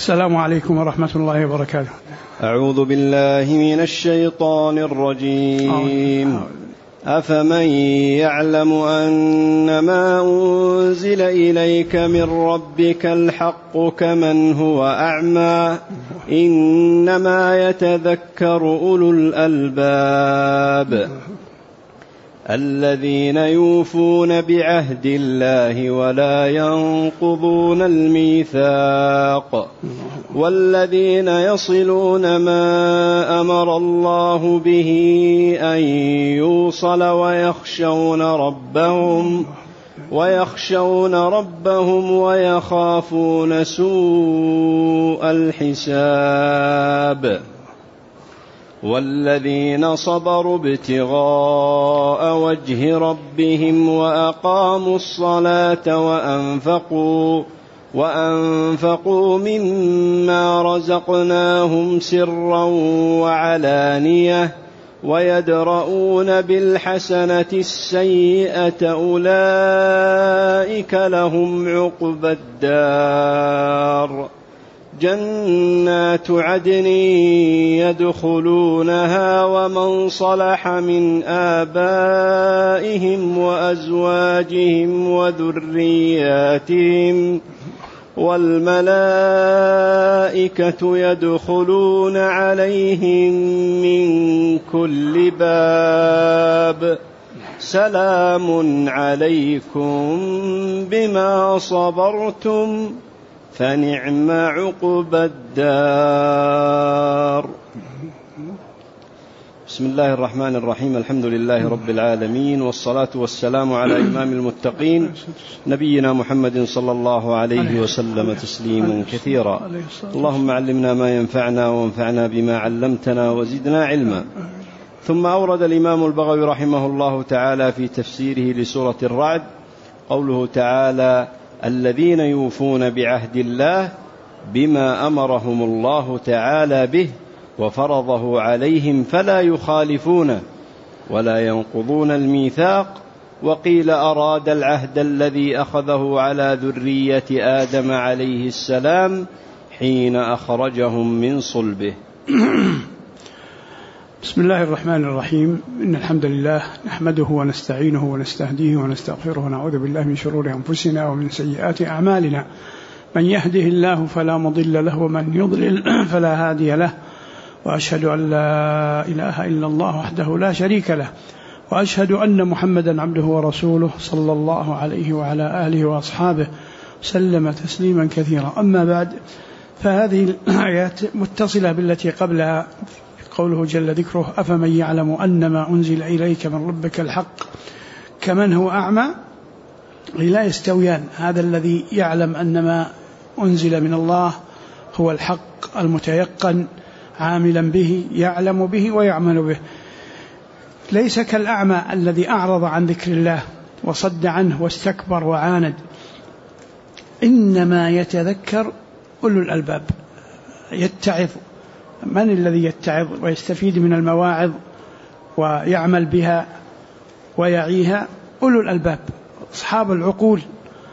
السلام عليكم ورحمة الله وبركاته. أعوذ بالله من الشيطان الرجيم. أفمن يعلم أن ما أنزل إليك من ربك الحق كمن هو أعمى إنما يتذكر أولو الألباب الذين يوفون بعهد الله ولا ينقضون الميثاق والذين يصلون ما أمر الله به أن يوصل ويخشون ربهم ويخافون سوء الحساب والذين صبروا ابتغاء وجه ربهم وأقاموا الصلاة وأنفقوا مما رزقناهم سرا وعلانية ويدرؤون بالحسنة السيئة أولئك لهم عقبى الدار جنات عدن يدخلونها ومن صلح من آبائهم وأزواجهم وذرياتهم والملائكة يدخلون عليهم من كل باب سلام عليكم بما صبرتم فنعم عقبى الدار. بسم الله الرحمن الرحيم. الحمد لله رب العالمين، والصلاة والسلام على إمام المتقين نبينا محمد صلى الله عليه وسلم تسليما كثيرا. اللهم علمنا ما ينفعنا وانفعنا بما علمتنا وزدنا علما. ثم أورد الإمام البغوي رحمه الله تعالى في تفسيره لسورة الرعد قوله تعالى: الذين يوفون بعهد الله بما أمرهم الله تعالى به وفرضه عليهم فلا يخالفونه ولا ينقضون الميثاق. وقيل أراد العهد الذي أخذه على ذرية آدم عليه السلام حين أخرجهم من صلبه. بسم الله الرحمن الرحيم. إن الحمد لله نحمده ونستعينه ونستهديه ونستغفره ونعوذ بالله من شرور أنفسنا ومن سيئات أعمالنا. من يهده الله فلا مضل له ومن يضلل فلا هادي له، وأشهد أن لا إله إلا الله وحده لا شريك له، وأشهد أن محمدا عبده ورسوله صلى الله عليه وعلى آله وأصحابه سلم تسليما كثيرا. أما بعد، فهذه الآيات متصلة بالتي قبلها. قوله جل ذكره: أفمن يعلم أن ما أنزل إليك من ربك الحق كمن هو أعمى لا يستويان. هذا الذي يعلم أن ما أنزل من الله هو الحق المتيقن عاملا به يعلم به ويعمل به، ليس كالأعمى الذي أعرض عن ذكر الله وصد عنه واستكبر وعاند. إنما يتذكر أولو الألباب. يتعظ. من الذي يتعظ ويستفيد من المواعظ ويعمل بها ويعيها؟ أولو الألباب، أصحاب العقول،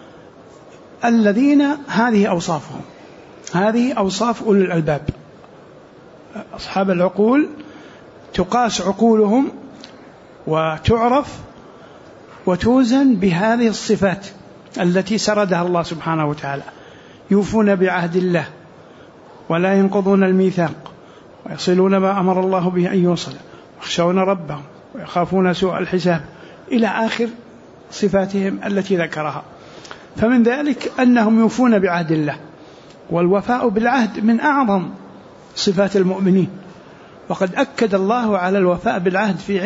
الذين هذه أوصافهم، هذه أوصاف أولو الألباب. أصحاب العقول تقاس عقولهم وتعرف وتوزن بهذه الصفات التي سردها الله سبحانه وتعالى: يوفون بعهد الله ولا ينقضون الميثاق ويصلون ما أمر الله به أن يوصل ويخشون ربهم ويخافون سوء الحساب، إلى آخر صفاتهم التي ذكرها. فمن ذلك أنهم يوفون بعهد الله، والوفاء بالعهد من أعظم صفات المؤمنين، وقد أكد الله على الوفاء بالعهد في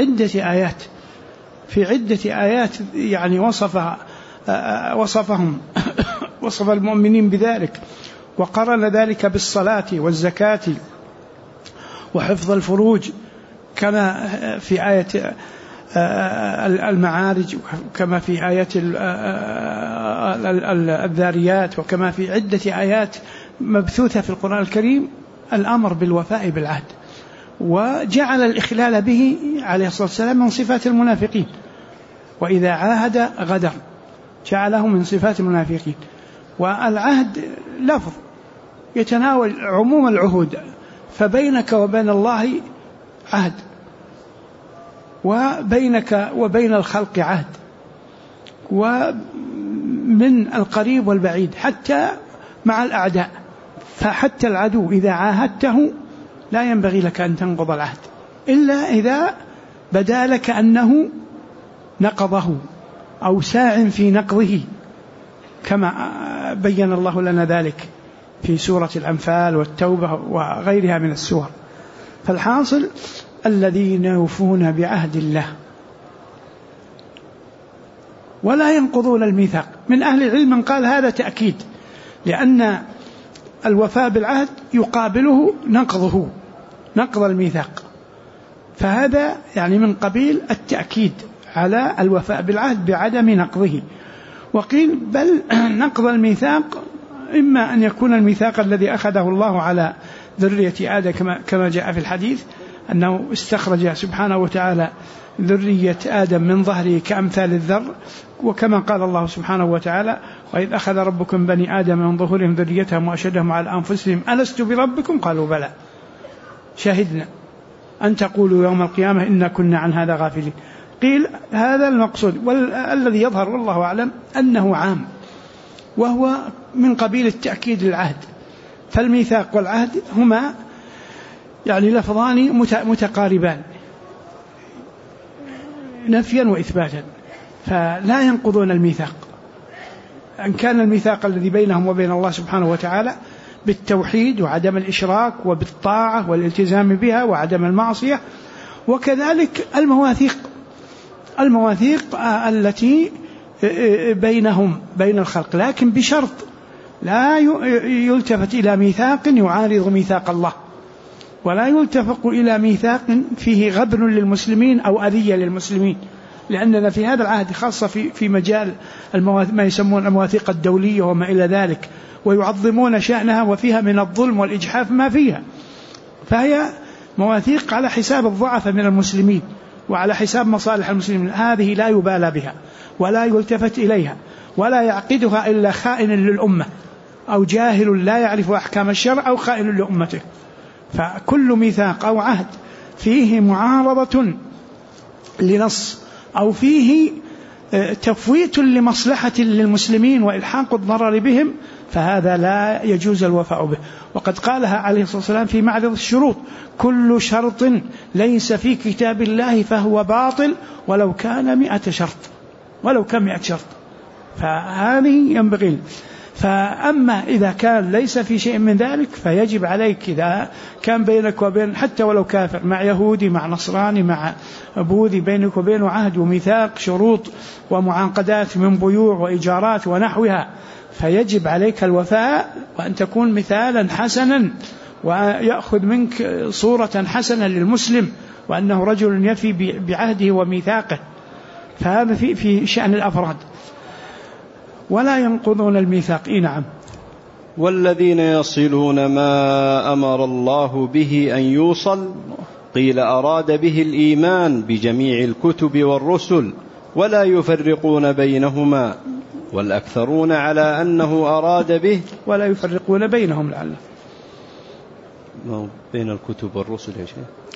عدة آيات يعني وصفهم وصف المؤمنين بذلك، وقرن ذلك بالصلاة والزكاة وحفظ الفروج، كما في آية المعارج، وكما في آية الذاريات، وكما في عدة آيات مبثوثة في القرآن الكريم الأمر بالوفاء بالعهد. وجعل الإخلال به عليه الصلاة والسلام من صفات المنافقين، وإذا عاهد غدر، جعله من صفات المنافقين. والعهد لفظ يتناول عموم العهود، فبينك وبين الله عهد، وبينك وبين الخلق عهد، ومن القريب والبعيد حتى مع الأعداء. فحتى العدو إذا عاهدته لا ينبغي لك أن تنقض العهد إلا إذا بدا لك أنه نقضه أو ساع في نقضه، كما بين الله لنا ذلك في سورة الأنفال والتوبة وغيرها من السور. فالحاصل الذين يوفون بعهد الله ولا ينقضون الميثاق. من أهل العلم من قال هذا تأكيد، لأن الوفاء بالعهد يقابله نقضه، نقض الميثاق، فهذا يعني من قبيل التأكيد على الوفاء بالعهد بعدم نقضه. وقيل بل نقض الميثاق إما أن يكون الميثاق الذي أخذه الله على ذرية آدم كما جاء في الحديث أنه استخرج سبحانه وتعالى ذرية آدم من ظهره كأمثال الذر، وكما قال الله سبحانه وتعالى وإذ أخذ ربكم بني آدم من ظهورهم ذريتهم وأشهدهم على أنفسهم ألست بربكم قالوا بلى شهدنا أن تقولوا يوم القيامة إنا كنا عن هذا غافلين. قيل هذا المقصود، والذي يظهر والله أعلم أنه عام، وهو من قبيل التأكيد للعهد. فالميثاق والعهد هما يعني لفظان متقاربان نفيا وإثباتا، فلا ينقضون الميثاق. أن كان الميثاق الذي بينهم وبين الله سبحانه وتعالى بالتوحيد وعدم الإشراك وبالطاعة والالتزام بها وعدم المعصية، وكذلك المواثيق التي بينهم بين الخلق، لكن بشرط لا يلتفت إلى ميثاق يعارض ميثاق الله، ولا يلتفق إلى ميثاق فيه غبن للمسلمين أو أذية للمسلمين، لأننا في هذا العهد خاصة في مجال ما يسمون المواثيق الدولية وما إلى ذلك، ويعظمون شأنها وفيها من الظلم والإجحاف ما فيها، فهي مواثيق على حساب الضعف من المسلمين وعلى حساب مصالح المسلمين. هذه لا يبالى بها ولا يلتفت إليها ولا يعقدها إلا خائن للأمة أو جاهل لا يعرف أحكام الشرع أو خائن لأمته. فكل ميثاق أو عهد فيه معارضة لنص أو فيه تفويت لمصلحة للمسلمين وإلحاق الضرر بهم فهذا لا يجوز الوفاء به. وقد قالها عليه الصلاة والسلام في معرض الشروط: كل شرط ليس في كتاب الله فهو باطل ولو كان 100 شرط، ولو كان 100 شرط. فهذه ينبغي. فأما إذا كان ليس في شيء من ذلك فيجب عليك إذا كان بينك وبين حتى ولو كافر مع يهودي مع نصراني مع بوذي بينك وبينه عهد وميثاق شروط ومعاقدات من بيوع وإيجارات ونحوها، فيجب عليك الوفاء وأن تكون مثالا حسنا ويأخذ منك صورة حسنة للمسلم وأنه رجل يفي بعهده وميثاقه. فهذا في شأن الأفراد. ولا ينقضون الميثاق. نعم. والذين يصلون ما أمر الله به أن يوصل، قيل أراد به الإيمان بجميع الكتب والرسل ولا يفرقون بينهما، والأكثرون على أنه أراد به ولا يفرقون بينهم لعله بين الكتب والرسل يا شيخ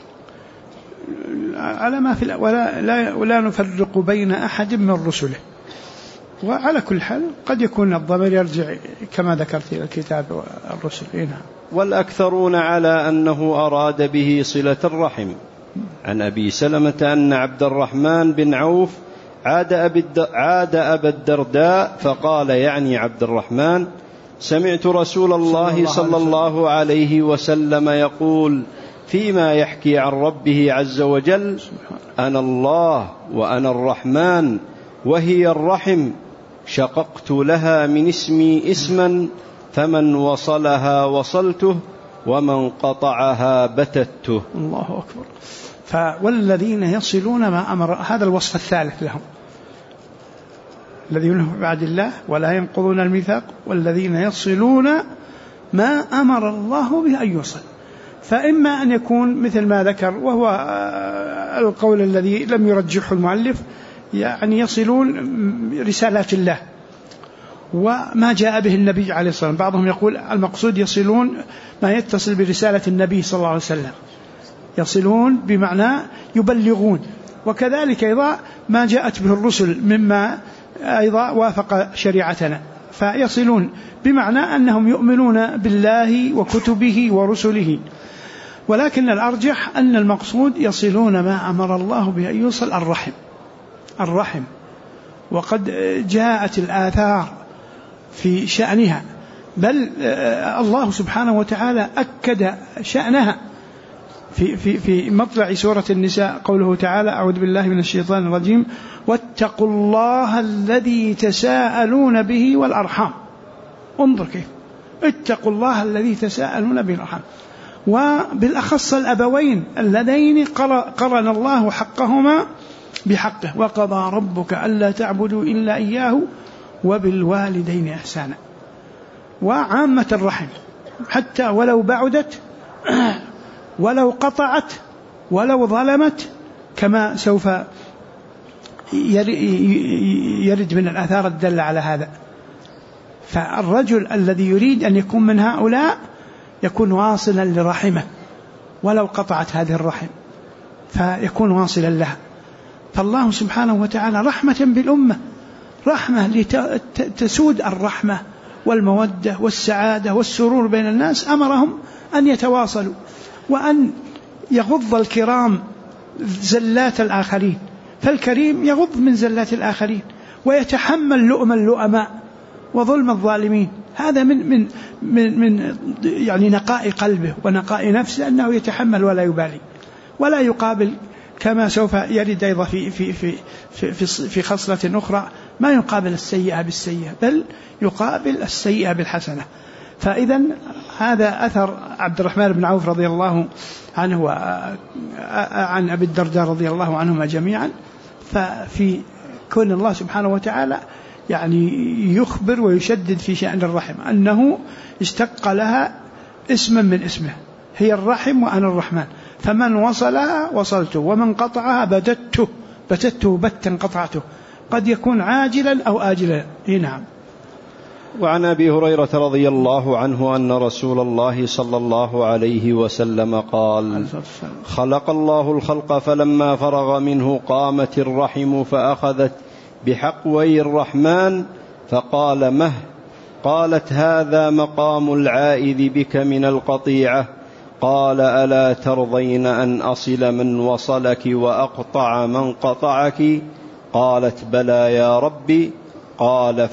على ما في ولا نفرق بين أحد من رسله. وعلى كل حال قد يكون الضمير يرجع كما ذكرت إلى الكتاب والرسل. والأكثرون على أنه أراد به صلة الرحم. عن أبي سلمة أن عبد الرحمن بن عوف عاد أبا الدرداء فقال يعني عبد الرحمن: سمعت رسول الله صلى الله عليه وسلم يقول فيما يحكي عن ربه عز وجل: أنا الله وأنا الرحمن وهي الرحم، شققت لها من اسمي اسما، فمن وصلها وصلته ومن قطعها بتته. الله أكبر. والذين يصلون ما أمر، هذا الوصف الثالث لهم، الذين بعد الله ولا ينقضون الميثاق والذين يصلون ما أمر الله به أن يوصل. فإما أن يكون مثل ما ذكر وهو القول الذي لم يرجحه المؤلف، يعني يصلون رسالات الله، وما جاء به النبي عليه الصلاة والسلام. بعضهم يقول المقصود يصلون ما يتصل برسالة النبي صلى الله عليه وسلم، يصلون بمعنى يبلغون، وكذلك أيضا ما جاءت به الرسل مما أيضا وافق شريعتنا، فيصلون بمعنى أنهم يؤمنون بالله وكتبه ورسله. ولكن الأرجح أن المقصود يصلون ما أمر الله به أن يوصل، الرحم. وقد جاءت الآثار في شأنها، بل الله سبحانه وتعالى أكد شأنها في مطلع سورة النساء، قوله تعالى: أعوذ بالله من الشيطان الرجيم: واتقوا الله الذي تساءلون به والأرحام. انظر كيف، اتقوا الله الذي تساءلون به والأرحام، وبالأخص الأبوين اللذين قرن الله حقهما بحقه: وقضى ربك ألا تعبدوا إلا إياه وبالوالدين إحسانا. وعامة الرحم حتى ولو بعدت، ولو قطعت، ولو ظلمت، كما سوف يرد من الآثار الدالة على هذا. فالرجل الذي يريد أن يكون من هؤلاء يكون واصلا لرحمه ولو قطعت هذه الرحم، فيكون واصلا لها. فالله سبحانه وتعالى رحمة بالأمة، رحمة لتسود الرحمة والمودة والسعادة والسرور بين الناس، أمرهم أن يتواصلوا وأن يغض الكرام زلات الآخرين، فالكريم يغض من زلات الآخرين ويتحمل لؤم اللؤماء وظلم الظالمين. هذا من يعني نقاء قلبه ونقاء نفسه، أنه يتحمل ولا يبالي ولا يقابل، كما سوف يرد أيضا في خصلة أخرى: ما يقابل السيئة بالسيئة، بل يقابل السيئة بالحسنة. فإذا هذا أثر عبد الرحمن بن عوف رضي الله عنه وعن أبي الدرداء رضي الله عنهما جميعا. ففي كون الله سبحانه وتعالى يعني يخبر ويشدد في شأن الرحم، أنه اشتق لها اسما من اسمه، هي الرحم وأنا الرحمن، فمن وصلها وصلته، ومن قطعها بتته بتا قطعته، قد يكون عاجلا أو آجلا. نعم. وعن أبي هريرة رضي الله عنه أن رسول الله صلى الله عليه وسلم قال: خلق الله الخلق فلما فرغ منه قامت الرحم فأخذت بحقوي الرحمن فقال: مه؟ قالت: هذا مقام العائذ بك من القطيعة. قال: ألا ترضين أن أصل من وصلك وأقطع من قطعك؟ قالت: بلى يا ربي. قال: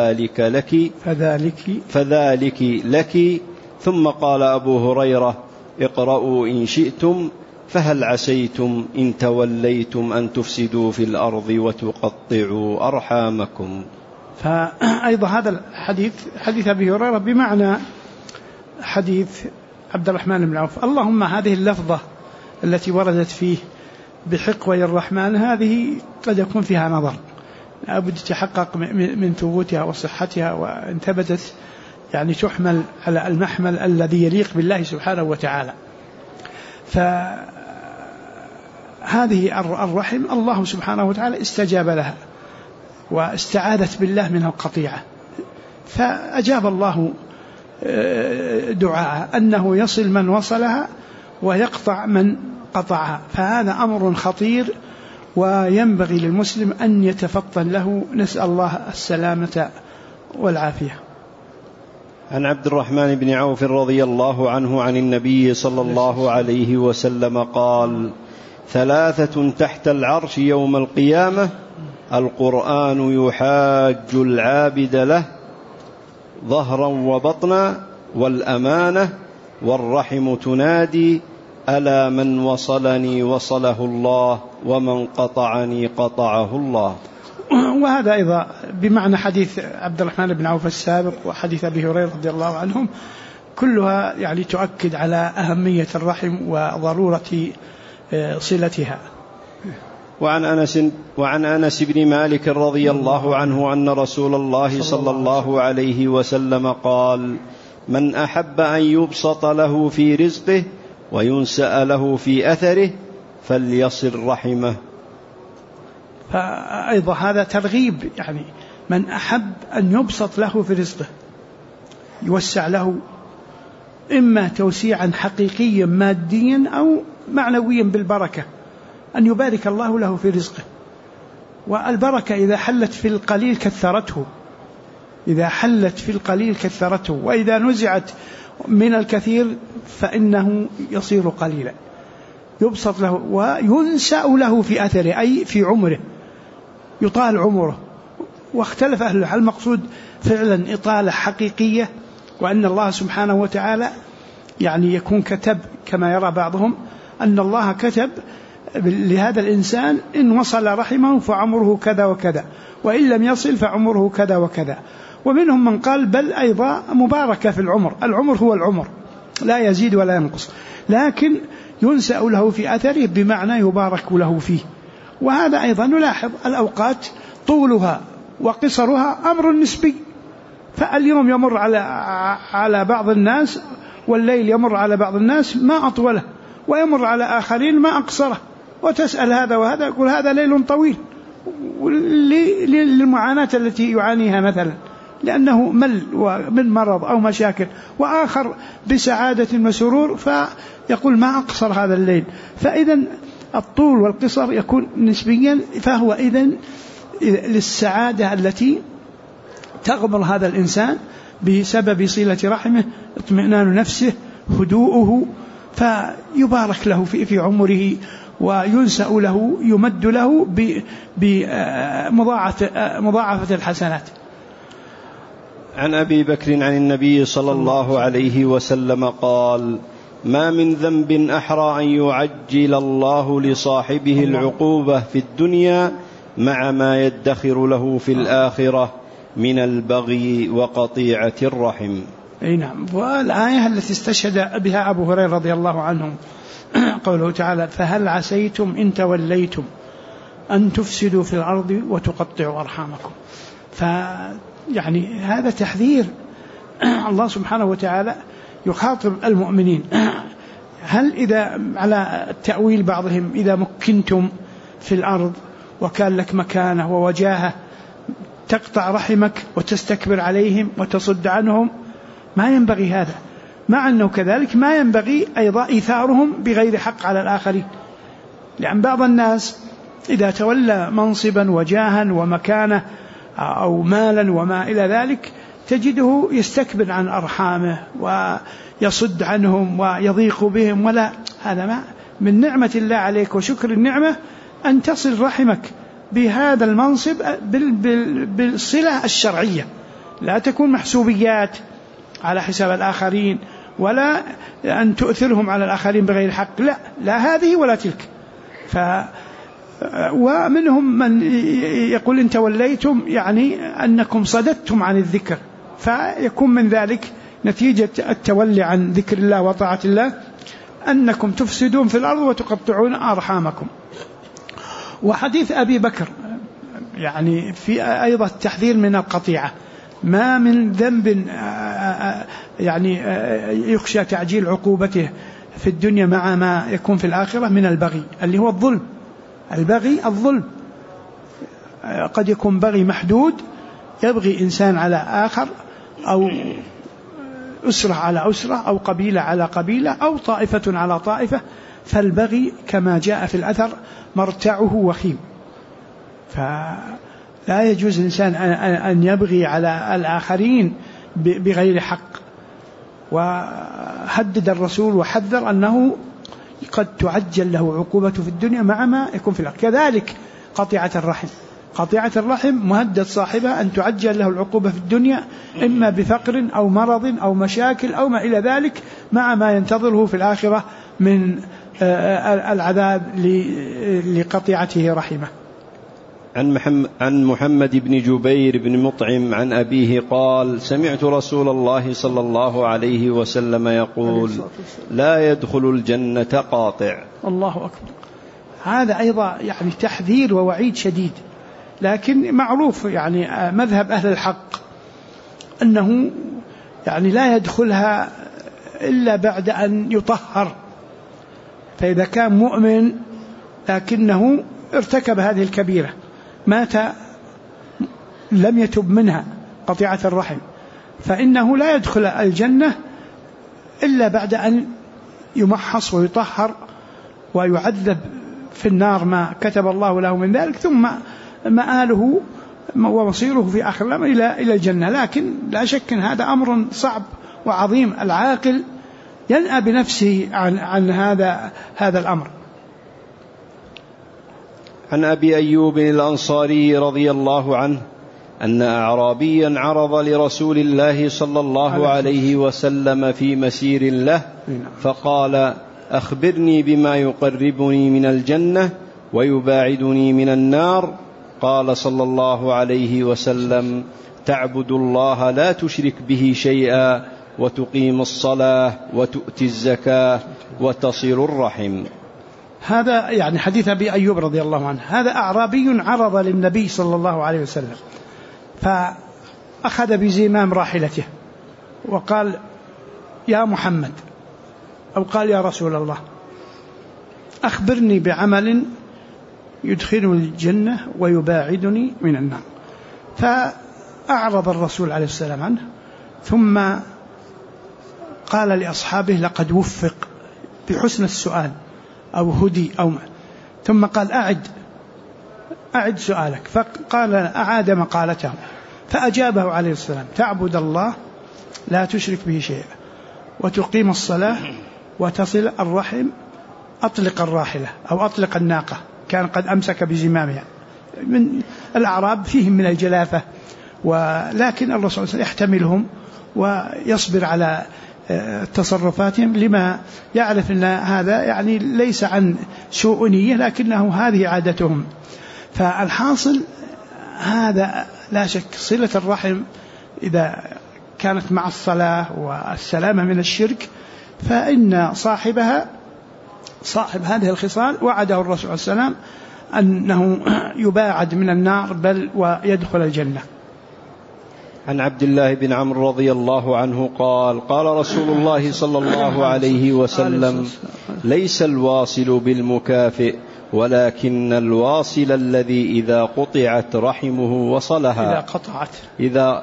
فذلك لك. ثم قال أبو هريرة: اقرأوا إن شئتم، فهل عسيتم إن توليتم أن تفسدوا في الأرض وتقطعوا أرحامكم. فأيضا هذا الحديث حديث أبي هريرة بمعنى حديث عبد الرحمن بن عوف. اللهم هذه اللفظة التي وردت فيه بحقوي الرحمن، هذه قد يكون فيها نظر، لابد تحقق من ثبوتها وصحتها، وإن ثبتت يعني تحمل على المحمل الذي يليق بالله سبحانه وتعالى. فهذه الرحم الله سبحانه وتعالى استجاب لها واستعاذت بالله من القطيعة، فأجاب الله دعاء أنه يصل من وصلها ويقطع من قطعها. فهذا أمر خطير وينبغي للمسلم أن يتفطن له، نسأل الله السلامة والعافية. عن عبد الرحمن بن عوف رضي الله عنه عن النبي صلى الله عليه وسلم قال: 3 تحت العرش يوم القيامة: القرآن يحاج العابد له ظهرا وبطنا، والأمانة، والرحم تنادي: ألا من وصلني وصله الله، ومن قطعني قطعه الله. وهذا أيضا بمعنى حديث عبد الرحمن بن عوف السابق وحديث أبي هريرة رضي الله عنهم، كلها يعني تؤكد على أهمية الرحم وضرورة صلتها. وعن أنس بن مالك رضي الله عنه أن رسول الله صلى الله عليه وسلم قال: من أحب أن يبسط له في رزقه وينسأ له في أثره فليصل رحمه. فأيضا هذا ترغيب يعني من أحب أن يبسط له في رزقه، يوسع له، إما توسيعا حقيقيا ماديا أو معنويا بالبركة، أن يبارك الله له في رزقه. والبركة إذا حلت في القليل كثرته، إذا حلت في القليل كثرته، وإذا نزعت من الكثير فإنه يصير قليلا. يبسط له وينسأ له في أثره، أي في عمره، يطال عمره. واختلف أهل العلم، المقصود فعلا إطالة حقيقية، وأن الله سبحانه وتعالى يعني يكون كتب كما يرى بعضهم أن الله كتب لهذا الإنسان إن وصل رحمه فعمره كذا وكذا، وإن لم يصل فعمره كذا وكذا. ومنهم من قال بل أيضا مباركة في العمر، العمر هو العمر لا يزيد ولا ينقص، لكن ينسأ له في أثره بمعنى يبارك له فيه. وهذا أيضا نلاحظ الأوقات طولها وقصرها أمر نسبي، فاليوم يمر على بعض الناس، والليل يمر على بعض الناس ما أطوله، ويمر على آخرين ما أقصره. وتسأل هذا وهذا يقول هذا ليل طويل للمعاناة التي يعانيها مثلا، لأنه مل من مرض أو مشاكل، وآخر بسعادة وسرور فيقول ما أقصر هذا الليل. فإذا الطول والقصر يكون نسبيا، فهو إذن للسعادة التي تغمر هذا الإنسان بسبب صلة رحمه، اطمئنان نفسه، هدوءه، فيبارك له في عمره، وينسأ له، يمد له بمضاعفة الحسنات. عن أبي بكر عن النبي صلى الله عليه وسلم قال: ما من ذنب أحرى أن يعجل الله لصاحبه العقوبة في الدنيا مع ما يدخر له في الآخرة من البغي وقطيعة الرحم. أي نعم. والآية التي استشهد بها أبو هريرة رضي الله عنه قوله تعالى: فهل عسيتم إن توليتم أن تفسدوا في الأرض وتقطعوا أرحامكم. فيعني هذا تحذير. الله سبحانه وتعالى يخاطب المؤمنين. هل إذا على تأويل بعضهم إذا مكنتم في الأرض وكان لك مكانة ووجاهة تقطع رحمك وتستكبر عليهم وتصد عنهم؟ ما ينبغي هذا، مع أنه كذلك ما ينبغي أيضا إيثارهم بغير حق على الآخرين، لأن بعض الناس إذا تولى منصبا وجاها ومكانة أو مالا وما إلى ذلك تجده يستكبر عن أرحامه ويصد عنهم ويضيق بهم. ولا، هذا ما من نعمة الله عليك وشكر النعمة أن تصل رحمك بهذا المنصب بالصلة الشرعية، لا تكون محسوبيات على حساب الآخرين، ولا أن تؤثرهم على الآخرين بغير حق، لا هذه ولا تلك. ومنهم من يقول إن توليتم يعني أنكم صددتم عن الذكر، فيكون من ذلك نتيجة التولي عن ذكر الله وطاعة الله أنكم تفسدون في الأرض وتقطعون أرحامكم. وحديث أبي بكر يعني في أيضا التحذير من القطيعة. ما من ذنب يعني يخشى تعجيل عقوبته في الدنيا مع ما يكون في الآخرة من البغي، اللي هو الظلم. البغي الظلم، قد يكون بغي محدود، يبغي إنسان على آخر، أو أسرة على أسرة، أو قبيلة على قبيلة، أو طائفة على طائفة. فالبغي كما جاء في الأثر مرتعه وخيم، فلا يجوز الإنسان أن يبغي على الآخرين بغير حق. وهدد الرسول وحذر أنه قد تعجل له عقوبته في الدنيا مع ما يكون في الآخرة. كذلك قطيعة الرحم، قطيعة الرحم مهدد صاحبها أن تعجل له العقوبة في الدنيا، إما بفقر أو مرض أو مشاكل أو ما إلى ذلك، مع ما ينتظره في الآخرة من العذاب لقطيعته رحمه. عن محمد بن جبير بن مطعم عن أبيه قال: سمعت رسول الله صلى الله عليه وسلم يقول: لا يدخل الجنة قاطع. الله أكبر. هذا أيضا يعني تحذير ووعيد شديد، لكن معروف يعني مذهب أهل الحق أنه يعني لا يدخلها إلا بعد أن يطهر. فإذا كان مؤمن لكنه ارتكب هذه الكبيرة، مات لم يتب منها قطيعة الرحم فإنه لا يدخل الجنة إلا بعد أن يمحص ويطهر ويعذب في النار ما كتب الله له من ذلك، ثم مآله ومصيره في آخر الأمر إلى الجنة. لكن لا شك أن هذا أمر صعب وعظيم، العاقل ينأى بنفسه عن هذا الأمر. عن أبي أيوب الأنصاري رضي الله عنه أن أعرابيا عرض لرسول الله صلى الله عليه وسلم في مسير له فقال: أخبرني بما يقربني من الجنة ويباعدني من النار. قال صلى الله عليه وسلم: تعبد الله لا تشرك به شيئا وتقيم الصلاة وتؤتي الزكاة وتصل الرحم. هذا يعني حديث أبي أيوب رضي الله عنه. هذا أعرابي عرض للنبي صلى الله عليه وسلم فأخذ بزمام راحلته وقال: يا محمد، أو قال: يا رسول الله، أخبرني بعمل يدخلني الجنة ويباعدني من النار. فأعرض الرسول عليه السلام عنه، ثم قال لأصحابه: لقد وفق بحسن السؤال أو هدي أو ما. ثم قال: أعد سؤالك. فقال: أعاد مقالته. فأجابه عليه السلام: تعبد الله لا تشرك به شيئا وتقيم الصلاة وتصل الرحم، أطلق الراحلة أو أطلق الناقة، كان قد أمسك بزمامها. من الأعراب فيهم من الجلافة، ولكن الرسول يحتملهم ويصبر على تصرفاتهم لما يعرف أن هذا يعني ليس عن سوء نية، لكنه هذه عادتهم. فالحاصل هذا لا شك صلة الرحم إذا كانت مع الصلاة والسلامة من الشرك، فإن صاحب هذه الخصال وعده الرسول عليه السلام أنه يباعد من النار بل ويدخل الجنة. عن عبد الله بن عمرو رضي الله عنه قال: قال رسول الله صلى الله عليه وسلم: ليس الواصل بالمكافئ ولكن الواصل الذي إذا قطعت رحمه وصلها. إذا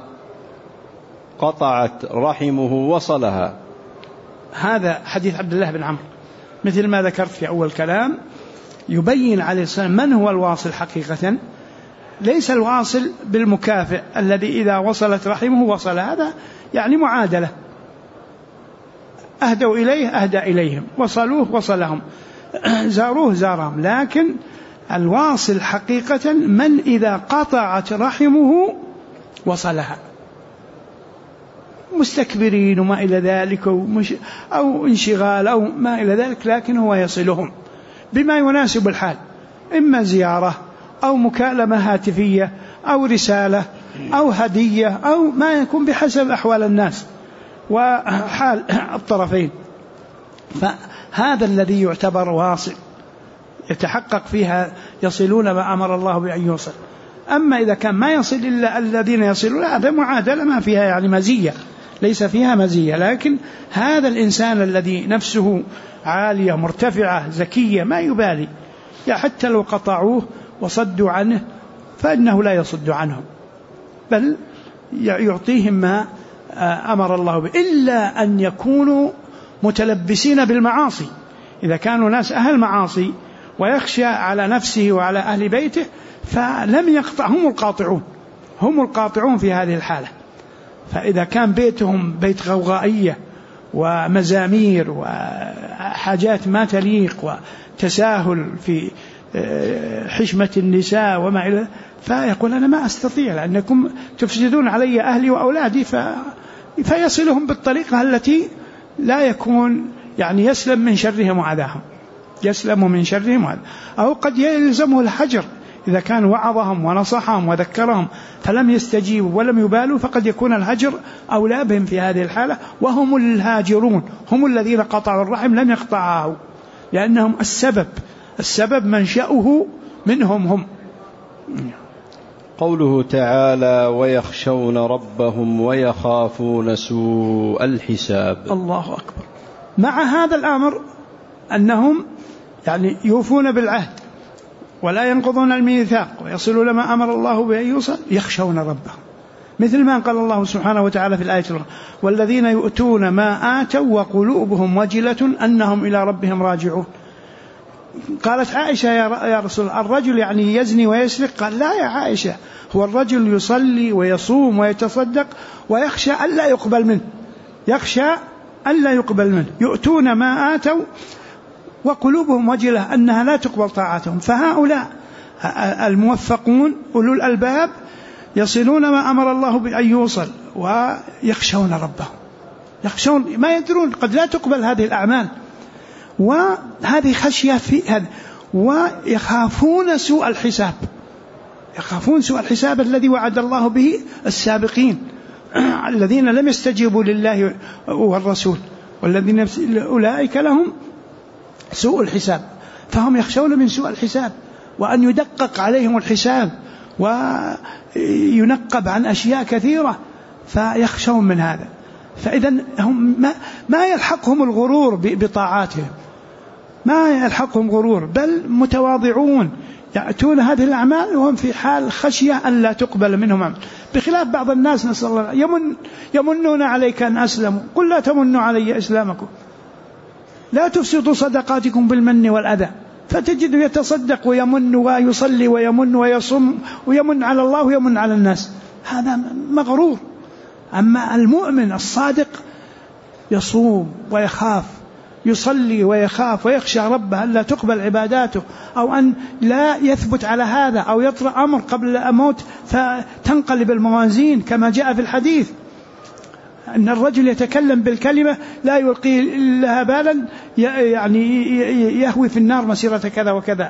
قطعت رحمه وصلها. هذا حديث عبد الله بن عمرو مثل ما ذكرت في أول كلام، يبين عليه السلام من هو الواصل حقيقة. ليس الواصل بالمكافئ الذي إذا وصلت رحمه وصل، هذا يعني معادلة، أهدوا إليه أهدى إليهم، وصلوه وصلهم، زاروه زارهم. لكن الواصل حقيقة من إذا قطعت رحمه وصلها، مستكبرين وما إلى ذلك أو انشغال أو ما إلى ذلك، لكن هو يصلهم بما يناسب الحال، إما زيارة أو مكالمة هاتفية أو رسالة أو هدية أو ما يكون بحسب أحوال الناس وحال الطرفين. فهذا الذي يعتبر واصل يتحقق فيها يصلون ما أمر الله بأن يوصل. أما إذا كان ما يصل إلا الذين يصلون، هذا معادلة ما فيها يعني مزية، ليس فيها مزية. لكن هذا الإنسان الذي نفسه عالية مرتفعة ذكية ما يبالي، حتى لو قطعوه وصدوا عنه فإنه لا يصد عنهم، بل يعطيهم ما أمر الله به، إلا أن يكونوا متلبسين بالمعاصي. إذا كانوا ناس أهل معاصي ويخشى على نفسه وعلى أهل بيته فلم يقطع، هم القاطعون في هذه الحالة. فإذا كان بيتهم بيت غوغائية ومزامير وحاجات ما تليق وتساهل في حشمة النساء وما إلى، فيقول أنا ما أستطيع لأنكم تفسدون علي أهلي وأولادي، فيصلهم بالطريقة التي لا يكون يعني يسلم من شرهم وعذاهم، يسلم من شرهم وعذاهم. أو قد يلزمه الحجر إذا كان وعظهم ونصحهم وذكرهم فلم يستجيبوا ولم يبالوا، فقد يكون الهجر أولى بهم في هذه الحالة، وهم الهاجرون، هم الذين قطعوا الرحم لم يقطعه، لأنهم السبب منشأه منهم هم. قوله تعالى: ويخشون ربهم ويخافون سوء الحساب. الله أكبر. مع هذا الأمر أنهم يعني يوفون بالعهد ولا ينقضون الميثاق ويصلون ما أمر الله به أن يوصل يخشون ربهم، مثل ما قال الله سبحانه وتعالى في الآية الأخرى والذين يؤتون ما آتوا وقلوبهم وجلة أنهم إلى ربهم راجعون. قالت عائشة يا رسول الله الرجل يعني يزني ويسرق؟ قال لا يا عائشة، هو الرجل يصلي ويصوم ويتصدق ويخشى ألا يقبل منه، يخشى ألا يقبل منه، يؤتون ما آتوا وقلوبهم وجلة أنها لا تقبل طاعتهم. فهؤلاء الموفقون أولو الألباب يصلون ما أمر الله بأن يوصل ويخشون ربهم، يخشون ما يدرون قد لا تقبل هذه الأعمال، وهذه خشية في هذا، ويخافون سوء الحساب، يخافون سوء الحساب الذي وعد الله به السابقين الذين لم يستجيبوا لله والرسول، والذين أولئك لهم سوء الحساب، فهم يخشون من سوء الحساب وأن يدقق عليهم الحساب وينقب عن أشياء كثيرة، فيخشون من هذا. فإذا هم ما يلحقهم الغرور بطاعاتهم، ما يلحقهم غرور، بل متواضعون يأتون هذه الأعمال وهم في حال خشية أن لا تقبل منهم عمل، بخلاف بعض الناس نسأل الله يمنون عليك أن أسلموا، قل لا تمنوا علي إسلامكم، لا تفسدوا صدقاتكم بالمن والأذى، فتجد يتصدق ويمن ويصلي ويمن ويصوم ويمن على الله ويمن على الناس، هذا مغرور. أما المؤمن الصادق يصوم ويخاف، يصلي ويخاف ويخشى ربه أن لا تقبل عباداته، أو أن لا يثبت على هذا، أو يطرأ أمر قبل الموت فتنقلب الموازين، كما جاء في الحديث أن الرجل يتكلم بالكلمة لا يلقي لها بالا يعني يهوي في النار مسيرة كذا وكذا.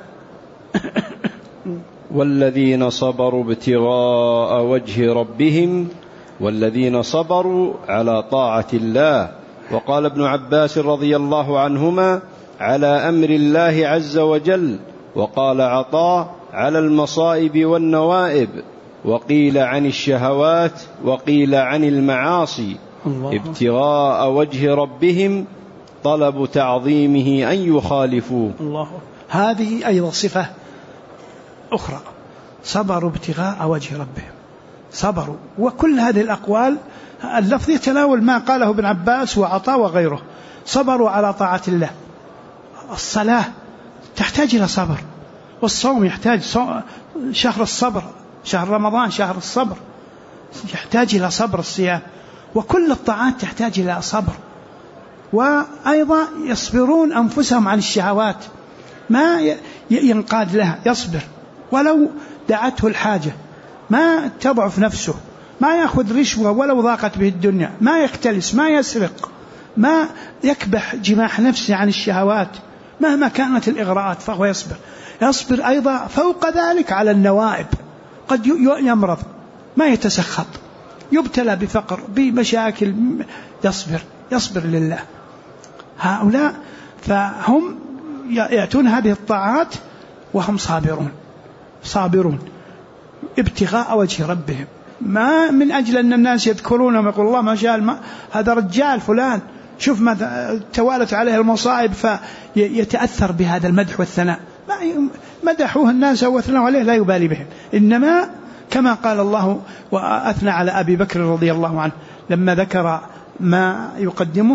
والذين صبروا ابتغاء وجه ربهم والذين صبروا على طاعة الله. وقال ابن عباس رضي الله عنهما على أمر الله عز وجل. وقال عطاء على المصائب والنوائب، وقيل عن الشهوات وقيل عن المعاصي. ابتغاء وجه ربهم طلب تعظيمه أن يخالفوه. الله، هذه أيضا صفة أخرى، صبروا ابتغاء وجه ربهم، صبروا. وكل هذه الأقوال اللفظ يتناول ما قاله ابن عباس وعطاء وغيره، صبروا على طاعة الله. الصلاة تحتاج إلى صبر، والصوم يحتاج شهر الصبر، شهر رمضان شهر الصبر، يحتاج إلى صبر الصيام، وكل الطاعات تحتاج إلى صبر. وأيضا يصبرون أنفسهم عن الشهوات، ما ينقاد لها، يصبر ولو دعته الحاجة، ما تضعف نفسه، ما يأخذ رشوة ولو ضاقت به الدنيا، ما يختلس، ما يسرق، ما يكبح جماح نفسه عن الشهوات مهما كانت الإغراءات، فهو يصبر. يصبر أيضا فوق ذلك على النوائب، قد يمرض ما يتسخط، يبتلى بفقر بمشاكل، يصبر لله. هؤلاء فهم يأتون هذه الطاعات وهم صابرون ابتغاء وجه ربهم، ما من أجل أن الناس يذكرونهم يقول الله ما شاء هذا رجال فلان، شوف ما توالت عليه المصائب فيتأثر بهذا المدح والثناء، مدحوه الناس وأثنوا عليه لا يبالي بهم، إنما كما قال الله وأثنى على أبي بكر رضي الله عنه لما ذكر ما يقدمه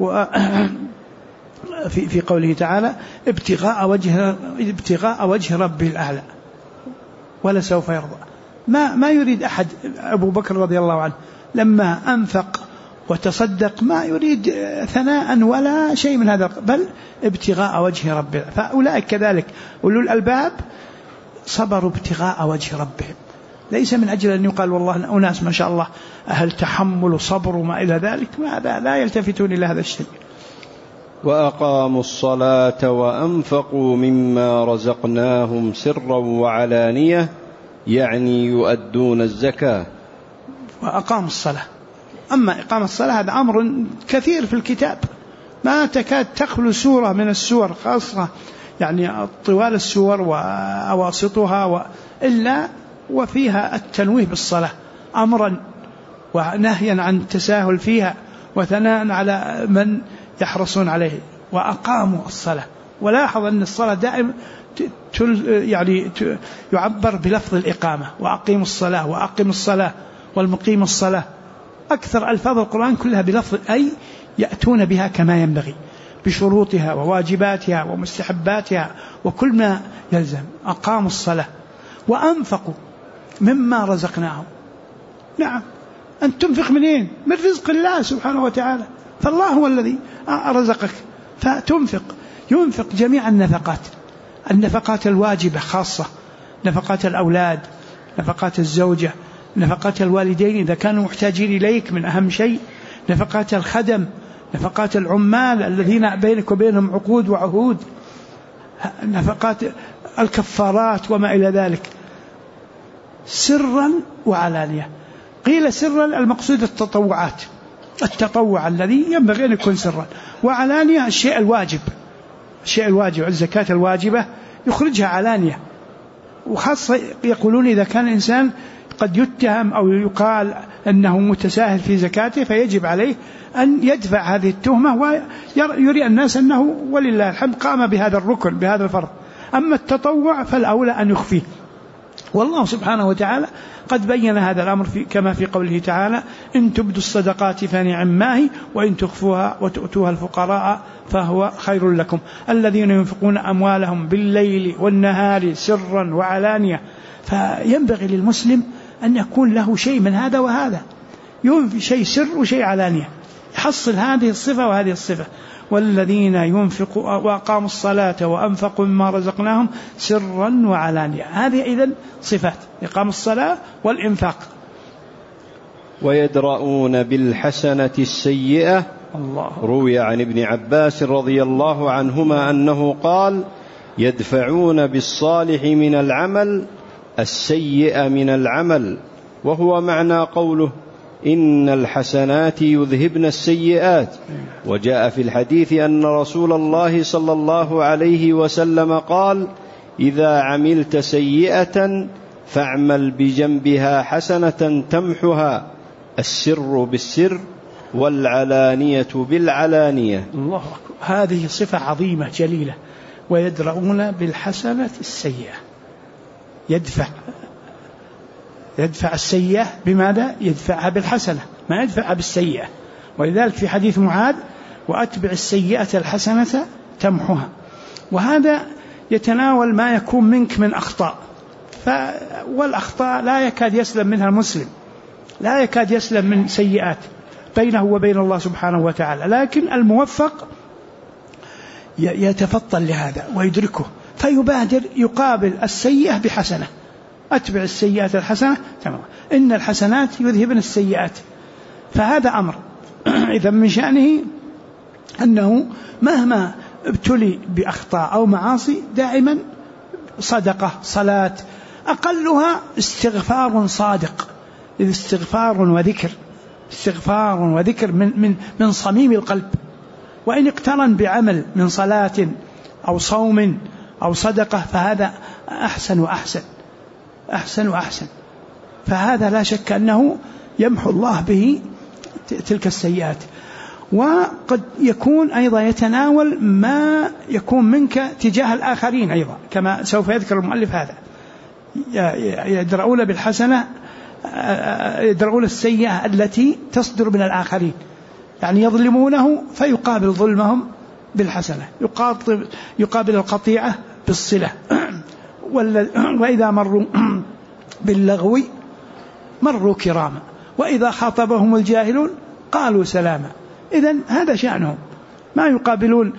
في قوله تعالى ابتغاء وجه ربه الأعلى ولا سوف يرضى. ما يريد أحد، أبو بكر رضي الله عنه لما أنفق وتصدق ما يريد ثناء ولا شيء من هذا، بل ابتغاء وجه ربه. فأولئك كذلك أولو الألباب صبروا ابتغاء وجه ربهم، ليس من أجل أن يقال والله أناس ما شاء الله أهل تحمل وصبر وما إلى ذلك، لا يلتفتون إلى هذا الشيء. وأقاموا الصلاة وأنفقوا مما رزقناهم سرا وعلانية، يعني يؤدون الزكاة. وأقاموا الصلاة، أما إقامة الصلاة هذا أمر كثير في الكتاب، ما تكاد تخلو سورة من السور، خاصة يعني طوال السور وأواسطها إلا وفيها التنويه بالصلاة أمرا ونهيا عن التساهل فيها، وثناء على من يحرصون عليه. وأقاموا الصلاة، ولاحظ أن الصلاة دائما يعني يعبر بلفظ الإقامة، وأقيموا الصلاة وأقيموا الصلاة والمقيم الصلاة. أكثر ألفاظ القرآن كلها بلفظ، أي يأتون بها كما ينبغي بشروطها وواجباتها ومستحباتها وكل ما يلزم. أقاموا الصلاة وأنفقوا مما رزقناهم. نعم، أن تنفق منين؟ من رزق الله سبحانه وتعالى، فالله هو الذي رزقك فتنفق. ينفق جميع النفقات الواجبة خاصة، نفقات الأولاد، نفقات الزوجة، نفقات الوالدين إذا كانوا محتاجين إليك من أهم شيء، نفقات الخدم، نفقات العمال الذين بينك وبينهم عقود وعهود، نفقات الكفارات وما إلى ذلك، سرا وعلانية. قيل سرا المقصود التطوع الذي ينبغي أن يكون سرا، وعلانية الشيء الواجب الزكاة الواجبة يخرجها علانية. وخاصة يقولون إذا كان الإنسان قد يتهم أو يقال أنه متساهل في زكاته فيجب عليه أن يدفع هذه التهمة ويري الناس أنه ولله الحمد قام بهذا الركن بهذا الفرض. أما التطوع فالأولى أن يخفيه، والله سبحانه وتعالى قد بين هذا الأمر كما في قوله تعالى: إن تبدوا الصدقات فنعما هي وإن تخفوها وتؤتوها الفقراء فهو خير لكم. الذين ينفقون أموالهم بالليل والنهار سرا وعلانية. فينبغي للمسلم أن يكون له شيء من هذا وهذا، ينفق شيء سر وشيء علانية، يحصل هذه الصفة وهذه الصفة. والذين ينفقوا وأقاموا الصلاة وأنفقوا مما رزقناهم سرا وعلانية. هذه إذن صفات إقام الصلاة والإنفاق. ويدرؤون بالحسنة السيئة. روي عن ابن عباس رضي الله عنهما أنه قال: يدفعون بالصالح من العمل السيئة من العمل، وهو معنى قوله: إن الحسنات يذهبن السيئات. وجاء في الحديث أن رسول الله صلى الله عليه وسلم قال: إذا عملت سيئة فاعمل بجنبها حسنة تمحها، السر بالسر والعلانية بالعلانية. الله أكبر. هذه صفة عظيمة جليلة. ويدرؤون بالحسنة السيئة، يدفع السيئة بماذا؟ يدفعها بالحسنة، ما يدفعها بالسيئة. ولذلك في حديث معاذ: وأتبع السيئة الحسنة تمحها. وهذا يتناول ما يكون منك من أخطاء، والأخطاء لا يكاد يسلم منها المسلم، لا يكاد يسلم من سيئات بينه وبين الله سبحانه وتعالى. لكن الموفق يتفطن لهذا ويدركه فيبادر يقابل السيئة بحسنة. أتبع السيئات الحسنة تمام. إن الحسنات يذهبن السيئات. فهذا أمر إذا من شأنه أنه مهما ابتلي بأخطاء أو معاصي دائما صدقة، صلاة، أقلها استغفار صادق، استغفار وذكر من صميم القلب. وإن اقترن بعمل من صلاة أو صوم أو صدقة فهذا أحسن وأحسن. فهذا لا شك أنه يمحو الله به تلك السيئات. وقد يكون أيضا يتناول ما يكون منك تجاه الآخرين أيضا، كما سوف يذكر المؤلف هذا. يدرؤون بالحسنة، يدرؤون السيئة التي تصدر من الآخرين، يعني يظلمونه فيقابل ظلمهم بالحسنة، يقابل القطيعة بالصلة. وإذا مروا باللغو مروا كراما، وإذا خاطبهم الجاهلون قالوا سلاما. إذن هذا شأنهم، ما يقابلون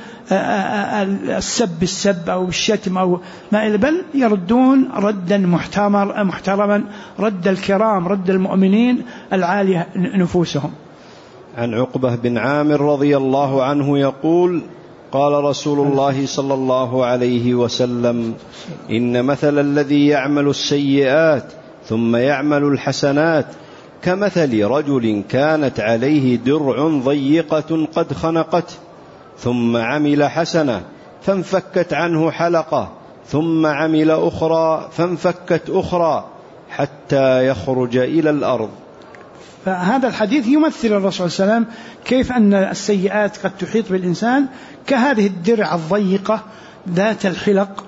السب أو الشتم أو ما إلى، بل يردون ردا محترما، رد الكرام، رد المؤمنين العالية نفوسهم. عن عقبة بن عامر رضي الله عنه يقول: قال رسول الله صلى الله عليه وسلم: إن مثل الذي يعمل السيئات ثم يعمل الحسنات كمثل رجل كانت عليه درع ضيقة قد خنقته، ثم عمل حسنة فانفكت عنه حلقة، ثم عمل أخرى فانفكت أخرى، حتى يخرج إلى الأرض. فهذا الحديث يمثل الرسول صلى الله عليه وسلم كيف أن السيئات قد تحيط بالإنسان كهذه الدرع الضيقة ذات الحلق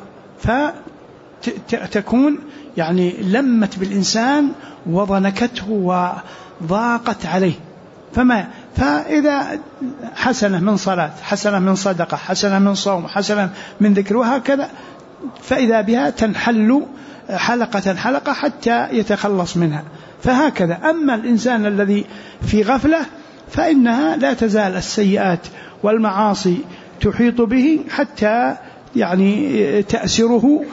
فتكون يعني لمت بالإنسان وضنكته وضاقت عليه. فإذا حسنة من صلاة، حسنة من صدقة، حسنة من صوم، حسنة من ذكر وهكذا، فإذا بها تنحل حلقة حلقة حتى يتخلص منها. فهكذا. أما الإنسان الذي في غفلة فإنها لا تزال السيئات والمعاصي تحيط به حتى يعني تأسره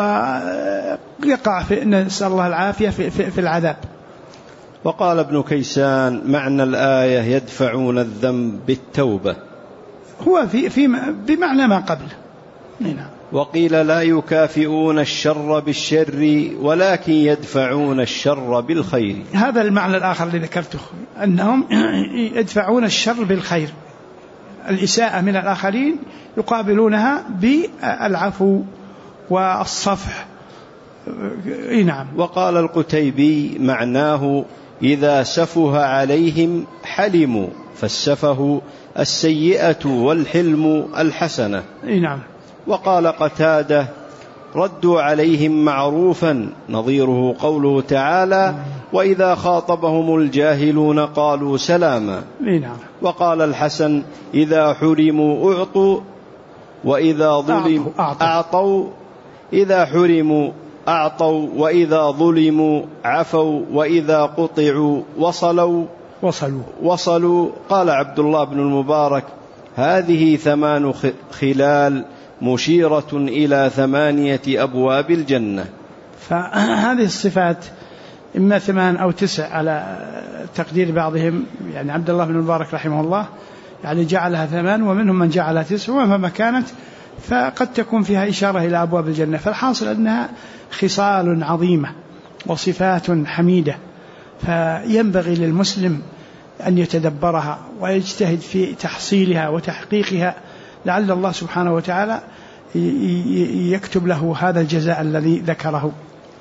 ويقع نسأل الله العافية في العذاب. وقال ابن كيسان: معنى الآية يدفعون الذنب بالتوبة، هو بمعنى ما قبله. وقيل لا يكافئون الشر بالشر ولكن يدفعون الشر بالخير. هذا المعنى الآخر الذي ذكرته، أنهم يدفعون الشر بالخير، الإساءة من الآخرين يقابلونها بالعفو والصفح. نعم. وقال القتيبي: معناه إذا سفه عليهم حلموا، فالسفه السيئة والحلم الحسنة. نعم. وقال قتادة: ردوا عليهم معروفا، نظيره قوله تعالى: وإذا خاطبهم الجاهلون قالوا سلاما. وقال الحسن: إذا حرموا أعطوا وإذا ظلموا أعطوا، إذا حرموا أعطوا وإذا ظلموا عفوا وإذا قطعوا وصلوا. قال عبد الله بن المبارك: هذه 8 خلال مشيرة إلى 8 أبواب الجنة. فهذه الصفات إما 8 أو 9 على تقدير بعضهم، يعني عبد الله بن المبارك رحمه الله يعني جعلها 8 ومنهم من جعلها 9 ومهما كانت فقد تكون فيها إشارة إلى أبواب الجنة. فالحاصل أنها خصال عظيمة وصفات حميدة، فينبغي للمسلم أن يتدبرها ويجتهد في تحصيلها وتحقيقها، لعل الله سبحانه وتعالى يكتب له هذا الجزاء الذي ذكره.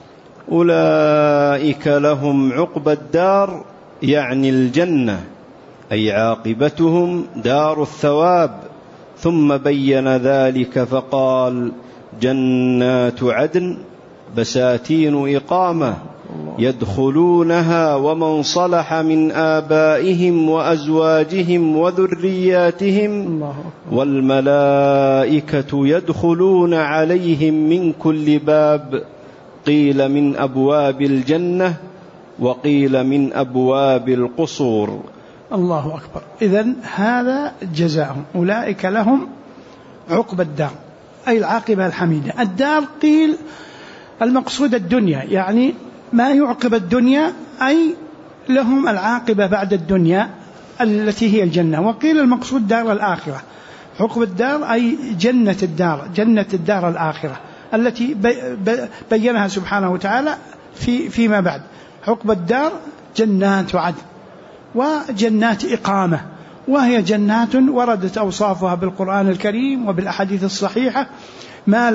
أولئك لهم عقبى الدار، يعني الجنة، أي عاقبتهم دار الثواب. ثم بين ذلك فقال: جنات عدن بساتين إقامة يدخلونها ومن صلح من آبائهم وأزواجهم وذرياتهم والملائكة يدخلون عليهم من كل باب، قيل من أبواب الجنة وقيل من أبواب القصور. الله أكبر. إذن هذا جزاهم، أولئك لهم عقبى الدار، أي العاقبة الحميدة. الدار قيل المقصود الدنيا، يعني ما يعقب الدنيا أي لهم العاقبة بعد الدنيا التي هي الجنة. وقيل المقصود دار الآخرة، عقب الدار أي جنة الدار الآخرة التي بينها سبحانه وتعالى فيما بعد. عقب الدار جنات عدن وجنات إقامة، وهي جنات وردت أوصافها بالقرآن الكريم وبالأحاديث الصحيحة، ما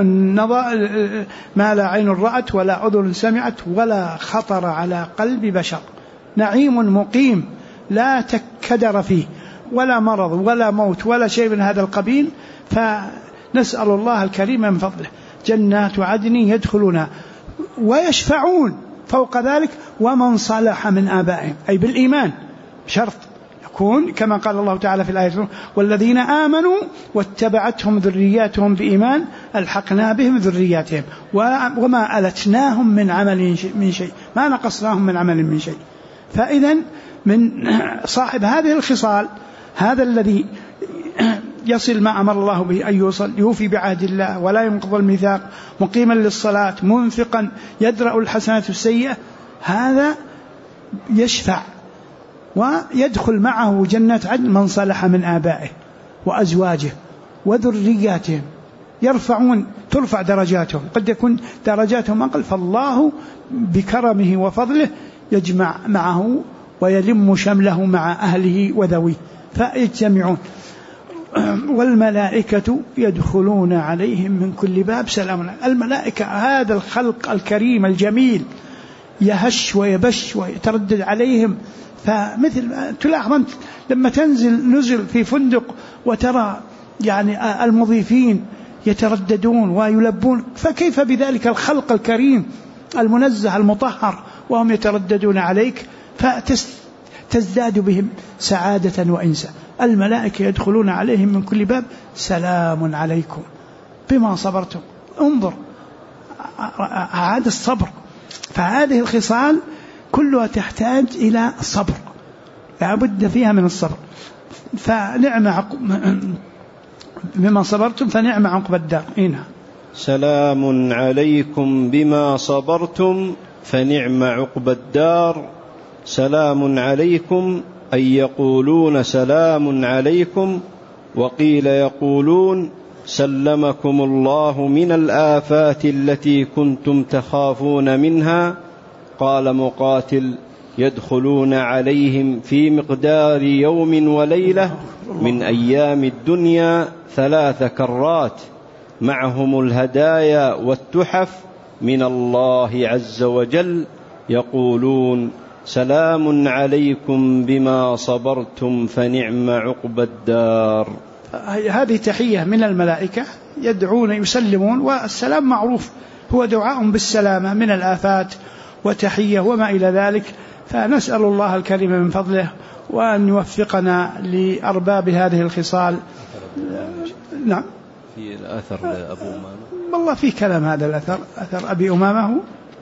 لا عين رأت ولا أذن سمعت ولا خطر على قلب بشر. نعيم مقيم لا تكدر فيه ولا مرض ولا موت ولا شيء من هذا القبيل، فنسأل الله الكريم من فضله. جنات عدن يدخلونها ويشفعون فوق ذلك ومن صلح من آبائهم، أي بالإيمان، شرط يكون كما قال الله تعالى في الآية: والذين آمنوا واتبعتهم ذرياتهم بإيمان ألحقنا بهم ذرياتهم وما ألتناهم من عمل من شيء، ما نقصناهم من عمل من شيء. فإذن من صاحب هذه الخصال هذا الذي يصل ما أمر الله به أن يوصل، يوفي بعهد الله ولا ينقض الميثاق، مقيما للصلاة، منفقا، يدرأ الحسنات السيئة، هذا يشفع ويدخل معه جنات عدن من صلح من آبائه وأزواجه وذرياتهم، ترفع درجاتهم، قد يكون درجاتهم أقل، فالله بكرمه وفضله يجمع معه ويلم شمله مع أهله وذويه فيجتمعون. والملائكة يدخلون عليهم من كل باب سلام. الملائكة هذا الخلق الكريم الجميل يهش ويبش ويتردد عليهم، فمثل تلاحظ لما نزل في فندق وترى يعني المضيفين يترددون ويلبون، فكيف بذلك الخلق الكريم المنزه المطهر وهم يترددون عليك، فتزداد بهم سعادة وإنسا. الملائكة يدخلون عليهم من كل باب سلام عليكم بما صبرتم. انظر هذا الصبر، فهذه الخصال كلها تحتاج إلى صبر، لا بد فيها من الصبر. فنعم بما صبرتم فنعم عقب الدار. هنا سلام عليكم بما صبرتم فنعم عقب الدار. سلام عليكم أي يقولون سلام عليكم، وقيل يقولون سلمكم الله من الآفات التي كنتم تخافون منها. قال مقاتل يدخلون عليهم في مقدار يوم وليلة من أيام الدنيا 3 كرات، معهم الهدايا والتحف من الله عز وجل، يقولون سلام عليكم بما صبرتم فنعم عقب الدار. هذه تحية من الملائكة، يدعون يسلمون، والسلام معروف هو دعاء بالسلامة من الآفات وتحية وما إلى ذلك. فنسأل الله الكريم من فضله وأن يوفقنا لأرباب هذه الخصال. نعم، في الأثر أبو أمامة والله في كلام هذا الأثر، أثر أبي أمامة،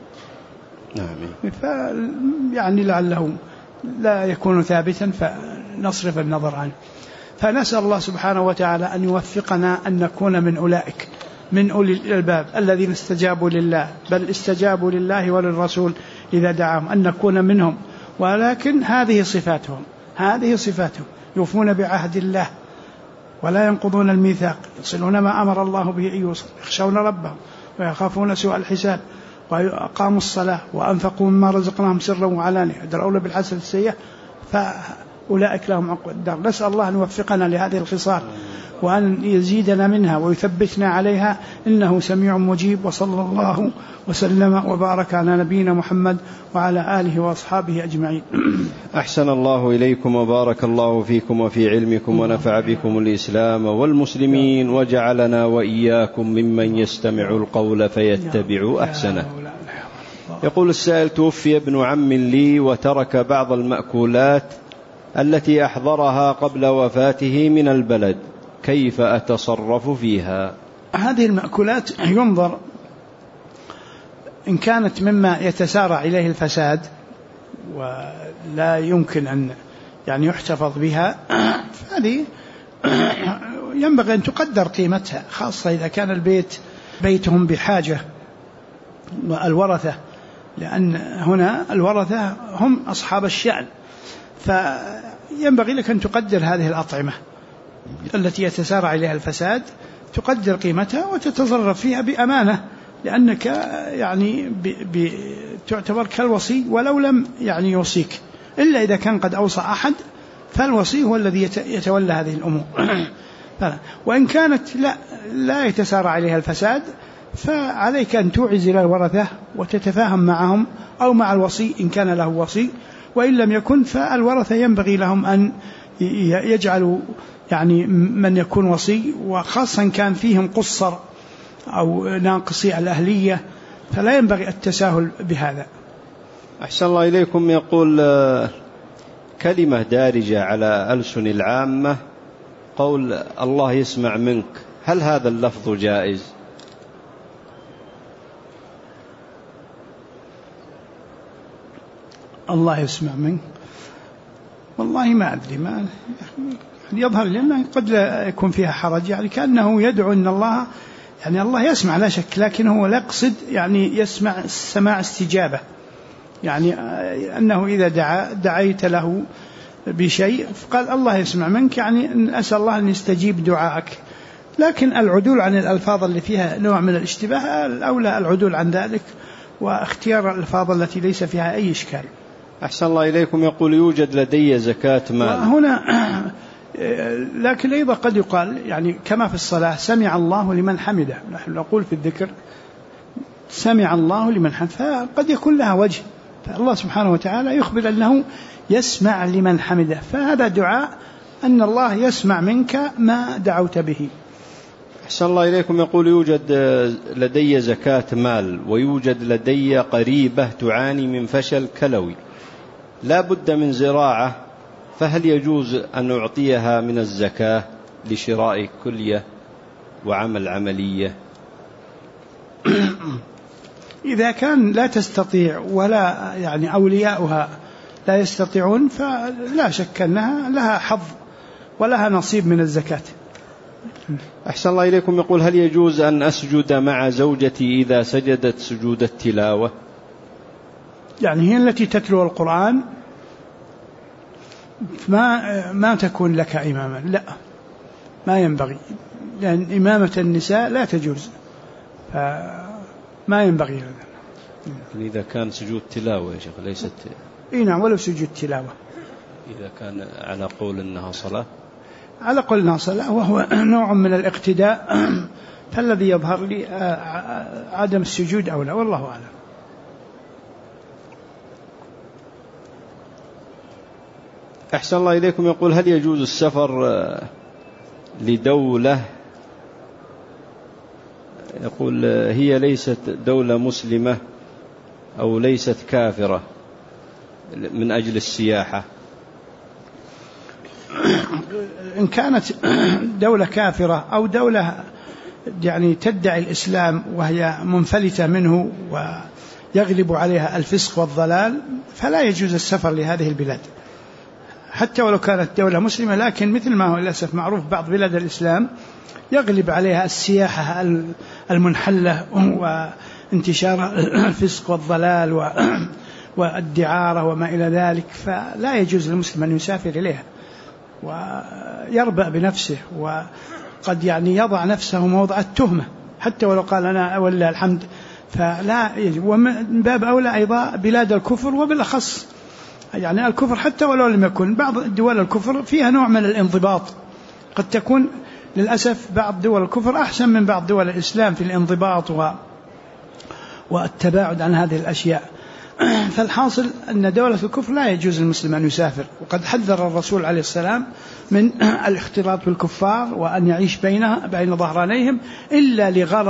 نعم، يعني لعله لا يكون ثابتا فنصرف النظر عنه. فنسأل الله سبحانه وتعالى أن يوفقنا أن نكون من أولئك، من أولي الألباب الذين استجابوا لله، بل استجابوا لله وللرسول إذا دعاهم، أن نكون منهم. ولكن هذه صفاتهم، يوفون بعهد الله ولا ينقضون الميثاق، يصلون ما أمر الله به أن يوصل، يخشون ربهم ويخافون سوء الحساب، وأقاموا الصلاة وأنفقوا مما رزقناهم سرا وعلانية، يدرؤون بالحسنة السيئة، فأولئك لهم عقبى الدار. نسأل الله أن يوفقنا لهذه الخصال وأن يزيدنا منها ويثبتنا عليها، إنه سميع مجيب. وصلى الله وسلم وبارك على نبينا محمد وعلى آله وأصحابه أجمعين. أحسن الله إليكم وبارك الله فيكم وفي علمكم، ونفع بكم الإسلام والمسلمين، وجعلنا وإياكم ممن يستمع القول فيتبع أحسنه. يقول السائل: توفي ابن عم لي وترك بعض المأكولات التي أحضرها قبل وفاته من البلد، كيف أتصرف فيها؟ هذه المأكولات ينظر إن كانت مما يتسارع إليه الفساد ولا يمكن أن يعني يحتفظ بها، فهذه ينبغي أن تقدر قيمتها، خاصة إذا كان البيت بيتهم بحاجة والورثة، لأن هنا الورثة هم أصحاب الشأن، فينبغي لك أن تقدر هذه الأطعمة التي يتسارع إليها الفساد، تقدر قيمتها وتتصرف فيها بأمانة، لأنك يعني تعتبر كالوصي ولو لم يعني يوصيك، إلا إذا كان قد أوصى أحد فالوصي هو الذي يتولى هذه الأمور. وإن كانت لا يتسارع عليها الفساد، فعليك أن توعز إلى الورثة وتتفاهم معهم أو مع الوصي إن كان له وصي، وإن لم يكن فالورثة ينبغي لهم أن يجعلوا يعني من يكون وصي، وخاصة إن كان فيهم قصر أو ناقصي الأهلية، فلا ينبغي التساهل بهذا. أحسن الله إليكم. يقول: كلمة دارجة على ألسن العامة قول الله يسمع منك، هل هذا اللفظ جائز؟ الله يسمع منك، والله ما أدري، ما يظهر لنا قد لا يكون فيها حرج، يعني كأنه يدعو أن الله يعني الله يسمع لا شك، لكن هو لا يقصد يعني يسمع سماع استجابة، يعني أنه إذا دعيت له بشيء فقال الله يسمع منك، يعني أسأل الله أن يستجيب دعائك. لكن العدول عن الألفاظ اللي فيها نوع من الاشتباه الأولى العدول عن ذلك، واختيار الألفاظ التي ليس فيها أي إشكال. أحسن الله إليكم. يقول: يوجد لدي زكاة مال هنا، لكن أيضا قد يقال يعني كما في الصلاة سمع الله لمن حمده، نحن نقول في الذكر سمع الله لمن حمده، فقد يكون لها وجه، فالله سبحانه وتعالى يخبر أنه يسمع لمن حمده، فهذا دعاء أن الله يسمع منك ما دعوت به. أحسن الله إليكم. يقول يوجد لدي زكاة مال ويوجد لدي قريبة تعاني من فشل كلوي لا بد من زراعة، فهل يجوز أن أعطيها من الزكاة لشراء كلية وعمل عملية؟ إذا كان لا تستطيع ولا يعني أولياؤها لا يستطيعون فلا شك أنها لها حظ ولها نصيب من الزكاة. أحسن الله إليكم. يقول هل يجوز أن أسجد مع زوجتي إذا سجدت سجود التلاوة؟ يعني هي التي تتلو القرآن ما تكون لك إماما، لا ما ينبغي، لأن إمامة النساء لا تجوز، فما ينبغي هذا. إذا كان سجود تلاوة يا شيخ ليست نعم ولو سجود تلاوة، إذا كان على قول أنها صلاة، على قول أنها صلاة وهو نوع من الاقتداء، فالذي يظهر لي عدم السجود أولى، والله أعلم. أحسن الله إليكم. يقول هل يجوز السفر لدولة، يقول هي ليست دولة مسلمة أو ليست كافرة، من أجل السياحة؟ إن كانت دولة كافرة أو دولة يعني تدعي الإسلام وهي منفلتة منه ويغلب عليها الفسق والضلال فلا يجوز السفر لهذه البلاد، حتى ولو كانت دولة مسلمة، لكن مثل ما هو للأسف معروف بعض بلاد الإسلام يغلب عليها السياحة المنحلة وانتشار الفسق والضلال والدعارة وما إلى ذلك، فلا يجوز للمسلم أن يسافر إليها ويربأ بنفسه، وقد يعني يضع نفسه موضع التهمة حتى ولو قال أنا ولله الحمد، فلا يجب. ومن باب أولى أيضا بلاد الكفر، وبالأخص يعني الكفر حتى ولو لم يكن، بعض دول الكفر فيها نوع من الانضباط، قد تكون للأسف بعض دول الكفر أحسن من بعض دول الإسلام في الانضباط والتباعد عن هذه الأشياء. فالحاصل أن دولة الكفر لا يجوز للمسلم أن يسافر، وقد حذر الرسول عليه السلام من الاختلاط بالكفار وأن يعيش بين ظهرانيهم إلا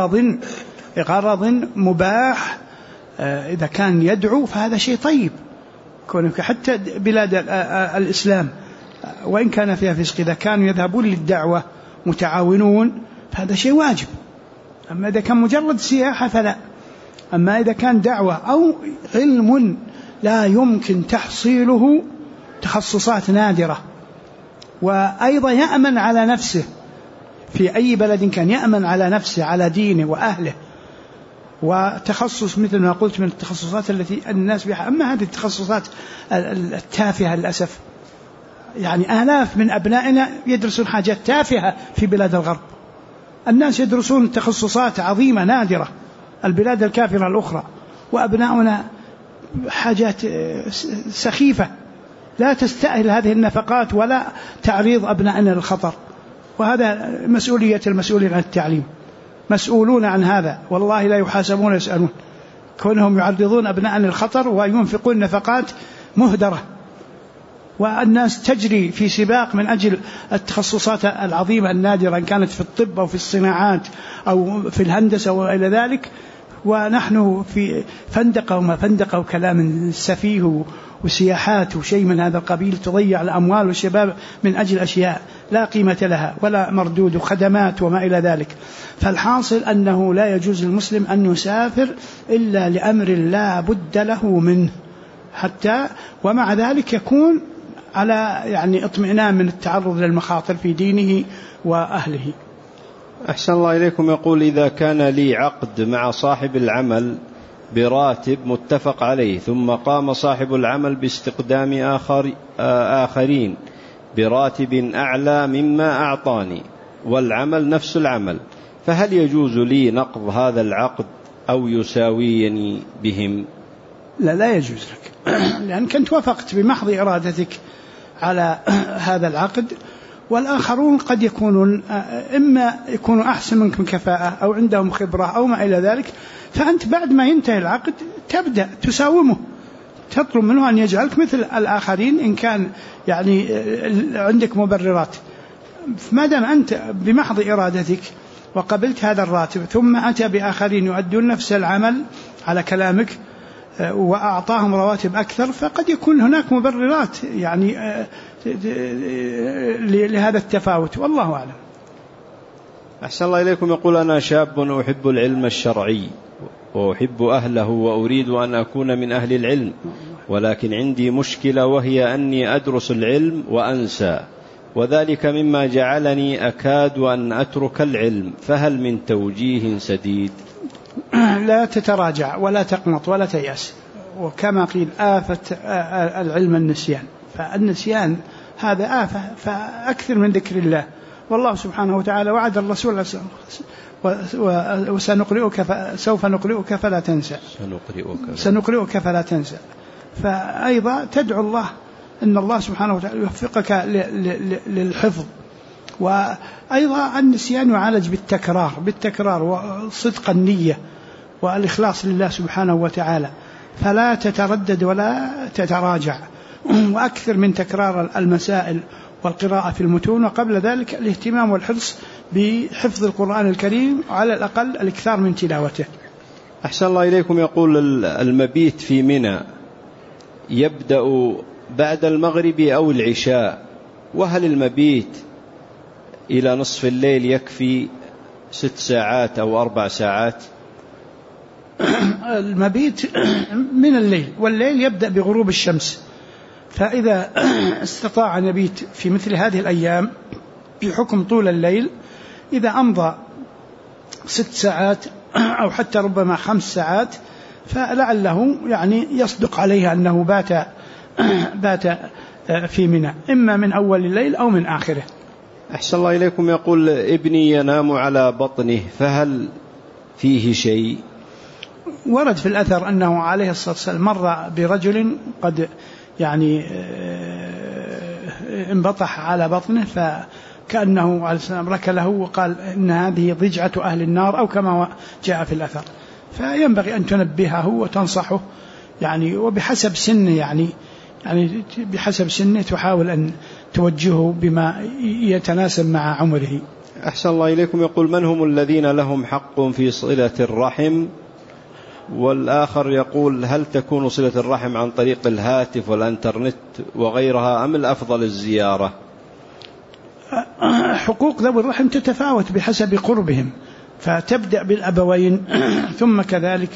لغرض مباح، إذا كان يدعو فهذا شيء طيب، كونك حتى بلاد الإسلام وإن كان فيها فسق إذا كانوا يذهبون للدعوة متعاونون فهذا شيء واجب. أما إذا كان مجرد سياحة فلا. أما إذا كان دعوة أو علم لا يمكن تحصيله، تخصصات نادرة، وأيضا يأمن على نفسه في أي بلد كان، يأمن على نفسه على دينه وأهله، وتخصص مثل ما قلت من التخصصات التي الناس بها. أما هذه التخصصات التافهة للأسف، يعني آلاف من أبنائنا يدرسون حاجات تافهة في بلاد الغرب، الناس يدرسون تخصصات عظيمة نادرة البلاد الكافرة الأخرى، وأبناؤنا حاجات سخيفة لا تستأهل هذه النفقات ولا تعريض أبنائنا للخطر. وهذا مسؤولية المسؤولين عن التعليم، مسؤولون عن هذا والله لا يحاسبون يسألون، كونهم يعرضون أبنائنا للخطر وينفقون نفقات مهدرة، والناس تجري في سباق من أجل التخصصات العظيمة النادرة إن كانت في الطب أو في الصناعات أو في الهندسة وإلى ذلك، ونحن في فندقة وما فندقة وكلام سفيه وسياحات وشيء من هذا القبيل، تضيع الأموال والشباب من أجل أشياء لا قيمة لها ولا مردود، وخدمات وما إلى ذلك. فالحاصل أنه لا يجوز للمسلم أن يسافر إلا لأمر لا بد له منه، حتى ومع ذلك يكون على يعني اطمئنان من التعرض للمخاطر في دينه وأهله. أحسن الله إليكم. يقول إذا كان لي عقد مع صاحب العمل براتب متفق عليه، ثم قام صاحب العمل باستقدام آخرين براتب أعلى مما أعطاني والعمل نفس العمل، فهل يجوز لي نقض هذا العقد أو يساويني بهم؟ لا يجوز لك، لأن كنت وافقت بمحض إرادتك على هذا العقد، والآخرون قد يكونون إما يكونوا أحسن منكم كفاءة أو عندهم خبرة أو ما إلى ذلك، فأنت بعد ما ينتهي العقد تبدأ تساومه، تطلب منه أن يجعلك مثل الآخرين إن كان يعني عندك مبررات. ما دام أنت بمحض إرادتك وقبلت هذا الراتب ثم أتى بآخرين يؤدون نفس العمل على كلامك وأعطاهم رواتب أكثر، فقد يكون هناك مبررات يعني لهذا التفاوت، والله أعلم. أحسن الله إليكم. يقول: أنا شاب أحب العلم الشرعي وأحب أهله وأريد أن أكون من أهل العلم، ولكن عندي مشكلة وهي أني أدرس العلم وأنسى، وذلك مما جعلني أكاد أن أترك العلم، فهل من توجيه سديد؟ لا تتراجع ولا تقنط ولا تيأس، وكما قيل آفة العلم النسيان، فالنسيان هذا آفة، فأكثر من ذكر الله. والله سبحانه وتعالى وعد الرسول: وسنقرئك سوف نقرئك فلا تنسى، سنقرئك فلا تنسى. فأيضا تدعو الله أن الله سبحانه وتعالى يوفقك للحفظ. وأيضا النسيان يعالج بالتكرار وصدق النية والإخلاص لله سبحانه وتعالى، فلا تتردد ولا تتراجع، وأكثر من تكرار المسائل والقراءة في المتون، وقبل ذلك الاهتمام والحرص بحفظ القرآن الكريم، على الأقل الإكثار من تلاوته. أحسن الله إليكم. يقول: المبيت في منى يبدأ بعد المغرب أو العشاء، وهل المبيت إلى نصف الليل يكفي 6 ساعات أو 4 ساعات؟ المبيت من الليل، والليل يبدأ بغروب الشمس، فإذا استطاع أن يبيت في مثل هذه الأيام بحكم طول الليل، إذا أمضى 6 ساعات أو حتى ربما 5 ساعات، فلعله يعني يصدق عليه أنه بات في منى، إما من أول الليل أو من آخره. أحسن الله إليكم. يقول: ابني ينام على بطنه، فهل فيه شيء؟ ورد في الأثر أنه عليه الصلاة والسلام مر برجل قد يعني انبطح على بطنه، فكأنه عليه السلام ركله وقال إن هذه ضجعة أهل النار، أو كما جاء في الأثر. فينبغي أن تنبهه وتنصحه يعني، وبحسب سنه يعني بحسب سنه تحاول أن توجهه بما يتناسب مع عمره. أحسن الله إليكم. يقول: من هم الذين لهم حق في صلة الرحم؟ والآخر يقول: هل تكون صلة الرحم عن طريق الهاتف والإنترنت وغيرها، أم الأفضل الزيارة؟ حقوق ذوي الرحم تتفاوت بحسب قربهم، فتبدأ بالأبوين ثم كذلك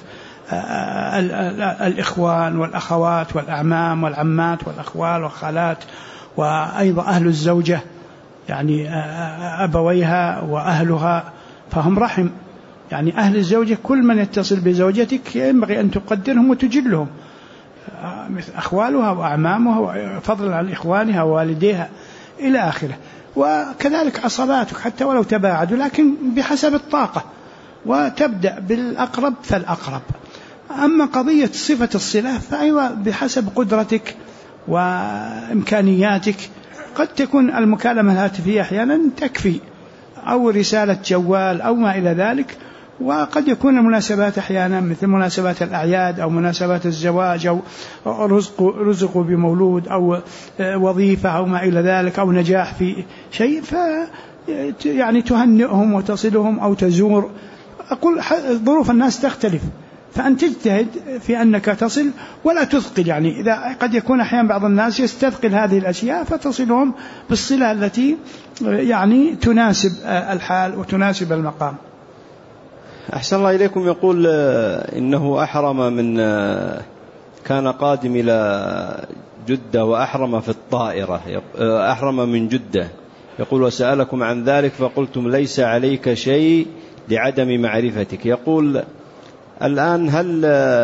الإخوان والأخوات والأعمام والعمات والأخوال والخالات، وأيضا أهل الزوجة يعني أبويها وأهلها، فهم رحم. يعني أهل الزوجة كل من يتصل بزوجتك ينبغي أن تقدرهم وتجلهم، مثل أخوالها وأعمامها، فضلا عن إخوانها ووالديها إلى آخره. وكذلك عصباتك حتى ولو تباعدوا، لكن بحسب الطاقة، وتبدأ بالأقرب فالأقرب. أما قضية صفة الصلة فأيضا بحسب قدرتك وإمكانياتك، قد تكون المكالمة الهاتفية أحيانا تكفي، أو رسالة جوال أو ما إلى ذلك، وقد يكون المناسبات أحيانا مثل مناسبات الأعياد أو مناسبات الزواج أو رزق بمولود أو وظيفة أو ما إلى ذلك، أو نجاح في شيء، يعني تهنئهم وتصلهم أو تزور. أقول ظروف الناس تختلف، فأن تجتهد في أنك تصل ولا تثقل. يعني إذا قد يكون أحيانا بعض الناس يستثقل هذه الأشياء، فتصلهم بالصلة التي يعني تناسب الحال وتناسب المقام. أحسن الله إليكم. يقول: إنه أحرم كان قادم إلى جدة وأحرم في الطائرة، أحرم من جدة. يقول: وسألكم عن ذلك فقلتم ليس عليك شيء لعدم معرفتك. يقول: الآن هل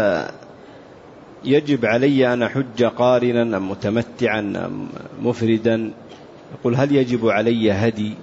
يجب علي أن أحج قارنا أم متمتعا أم مفردا؟ يقول: هل يجب علي هدي؟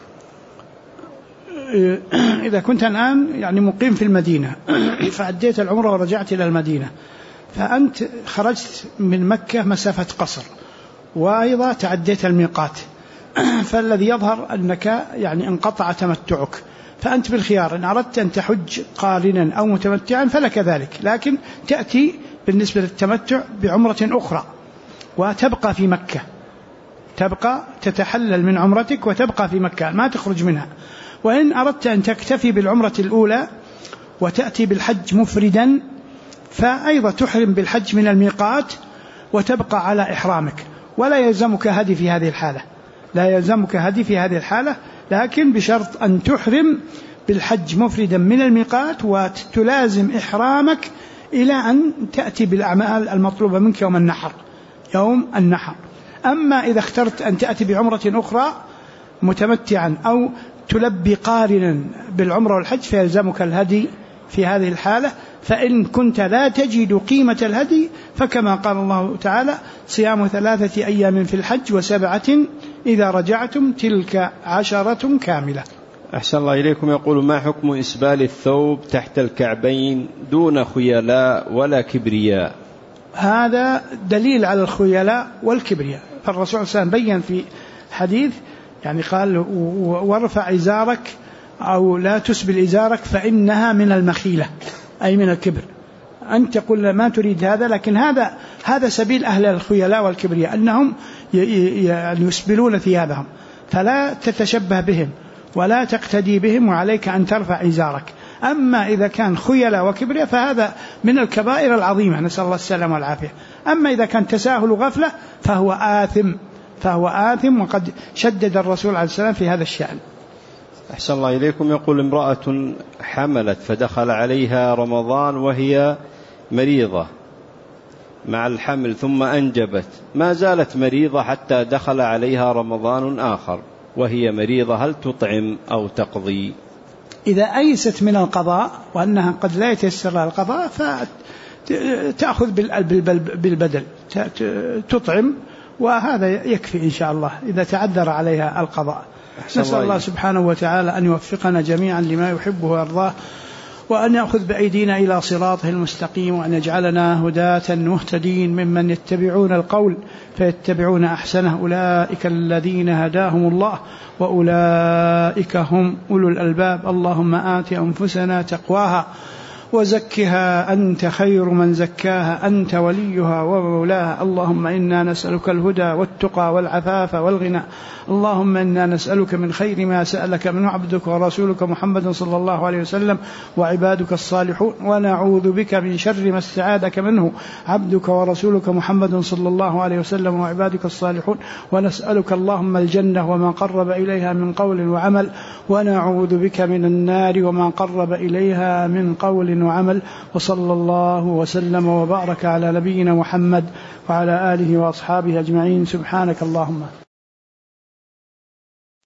إذا كنت الآن يعني مقيم في المدينة فأديت العمرة ورجعت إلى المدينة، فأنت خرجت من مكة مسافة قصر، وأيضا تعديت الميقات، فالذي يظهر أنك يعني انقطع تمتعك، فأنت بالخيار إن أردت أن تحج قارنا أو متمتعا فلك ذلك، لكن تأتي بالنسبة للتمتع بعمرة أخرى وتبقى في مكة، تبقى تتحلل من عمرتك وتبقى في مكة، ما تخرج منها. وإن أردت أن تكتفي بالعمرة الأولى وتأتي بالحج مفردا فأيضا تحرم بالحج من الميقات وتبقى على إحرامك، ولا يلزمك هدي في هذه الحالة، لا يلزمك هدي في هذه الحالة، لكن بشرط أن تحرم بالحج مفردا من الميقات وتلازم إحرامك إلى أن تأتي بالأعمال المطلوبة منك يوم النحر. أما إذا اخترت أن تأتي بعمرة أخرى متمتعا أو تلبي قارنا بالعمرة والحج فيلزمك الهدي في هذه الحالة. فإن كنت لا تجد قيمة الهدي فكما قال الله تعالى: صيام 3 أيام في الحج و7 إذا رجعتم تلك 10 كاملة. أحسن الله إليكم. يقول: ما حكم إسبال الثوب تحت الكعبين دون خيلاء ولا كبرياء؟ هذا دليل على الخيلاء والكبرياء، فالرسول صلى الله عليه وسلم بيّن في حديث يعني قال: وارفع إزارك أو لا تسبل إزارك فإنها من المخيلة، أي من الكبر. أنت تقول ما تريد هذا، لكن هذا سبيل أهل الخيلاء والكبرياء، أنهم يسبلون ثيابهم، فلا تتشبه بهم ولا تقتدي بهم، وعليك أن ترفع إزارك. أما إذا كان خيلاء وكبرياء فهذا من الكبائر العظيمة، نسأل الله السلامة والعافية. أما إذا كان تساهل وغفلة فهو آثم، وقد شدد الرسول عليه السلام في هذا الشأن. أحسن الله إليكم. يقول: امرأة حملت فدخل عليها رمضان وهي مريضة مع الحمل ثم أنجبت، ما زالت مريضة حتى دخل عليها رمضان آخر وهي مريضة، هل تطعم أو تقضي؟ إذا أيست من القضاء وأنها قد لا يتيسر لها القضاء فتأخذ بالبدل، تطعم، وهذا يكفي إن شاء الله إذا تعذر عليها القضاء. نسأل الله سبحانه وتعالى أن يوفقنا جميعا لما يحبه ويرضاه، وأن يأخذ بأيدينا إلى صراطه المستقيم، وأن يجعلنا هداة مهتدين ممن يتبعون القول فيتبعون أحسنه، أولئك الذين هداهم الله وأولئك هم أولو الألباب. اللهم آت أنفسنا تقواها وزكها أنت خير من زكاها، أنت وليها ومولاها. اللهم إنا نسألك الهدى والتقى والعفاف والغنى. اللهم إنا نسألك من خير ما سألك منه عبدك ورسولك محمد صلى الله عليه وسلم وعبادك الصالحون، ونعوذ بك من شر ما استعاذك منه عبدك ورسولك محمد صلى الله عليه وسلم وعبادك الصالحون، ونسألك اللهم الجنة وما قرب إليها من قول وعمل، ونعوذ بك من النار وما قرب إليها من قول وعمل. وصلى الله وسلم وبارك على نبينا محمد وعلى آله وأصحابه أجمعين. سبحانك اللهم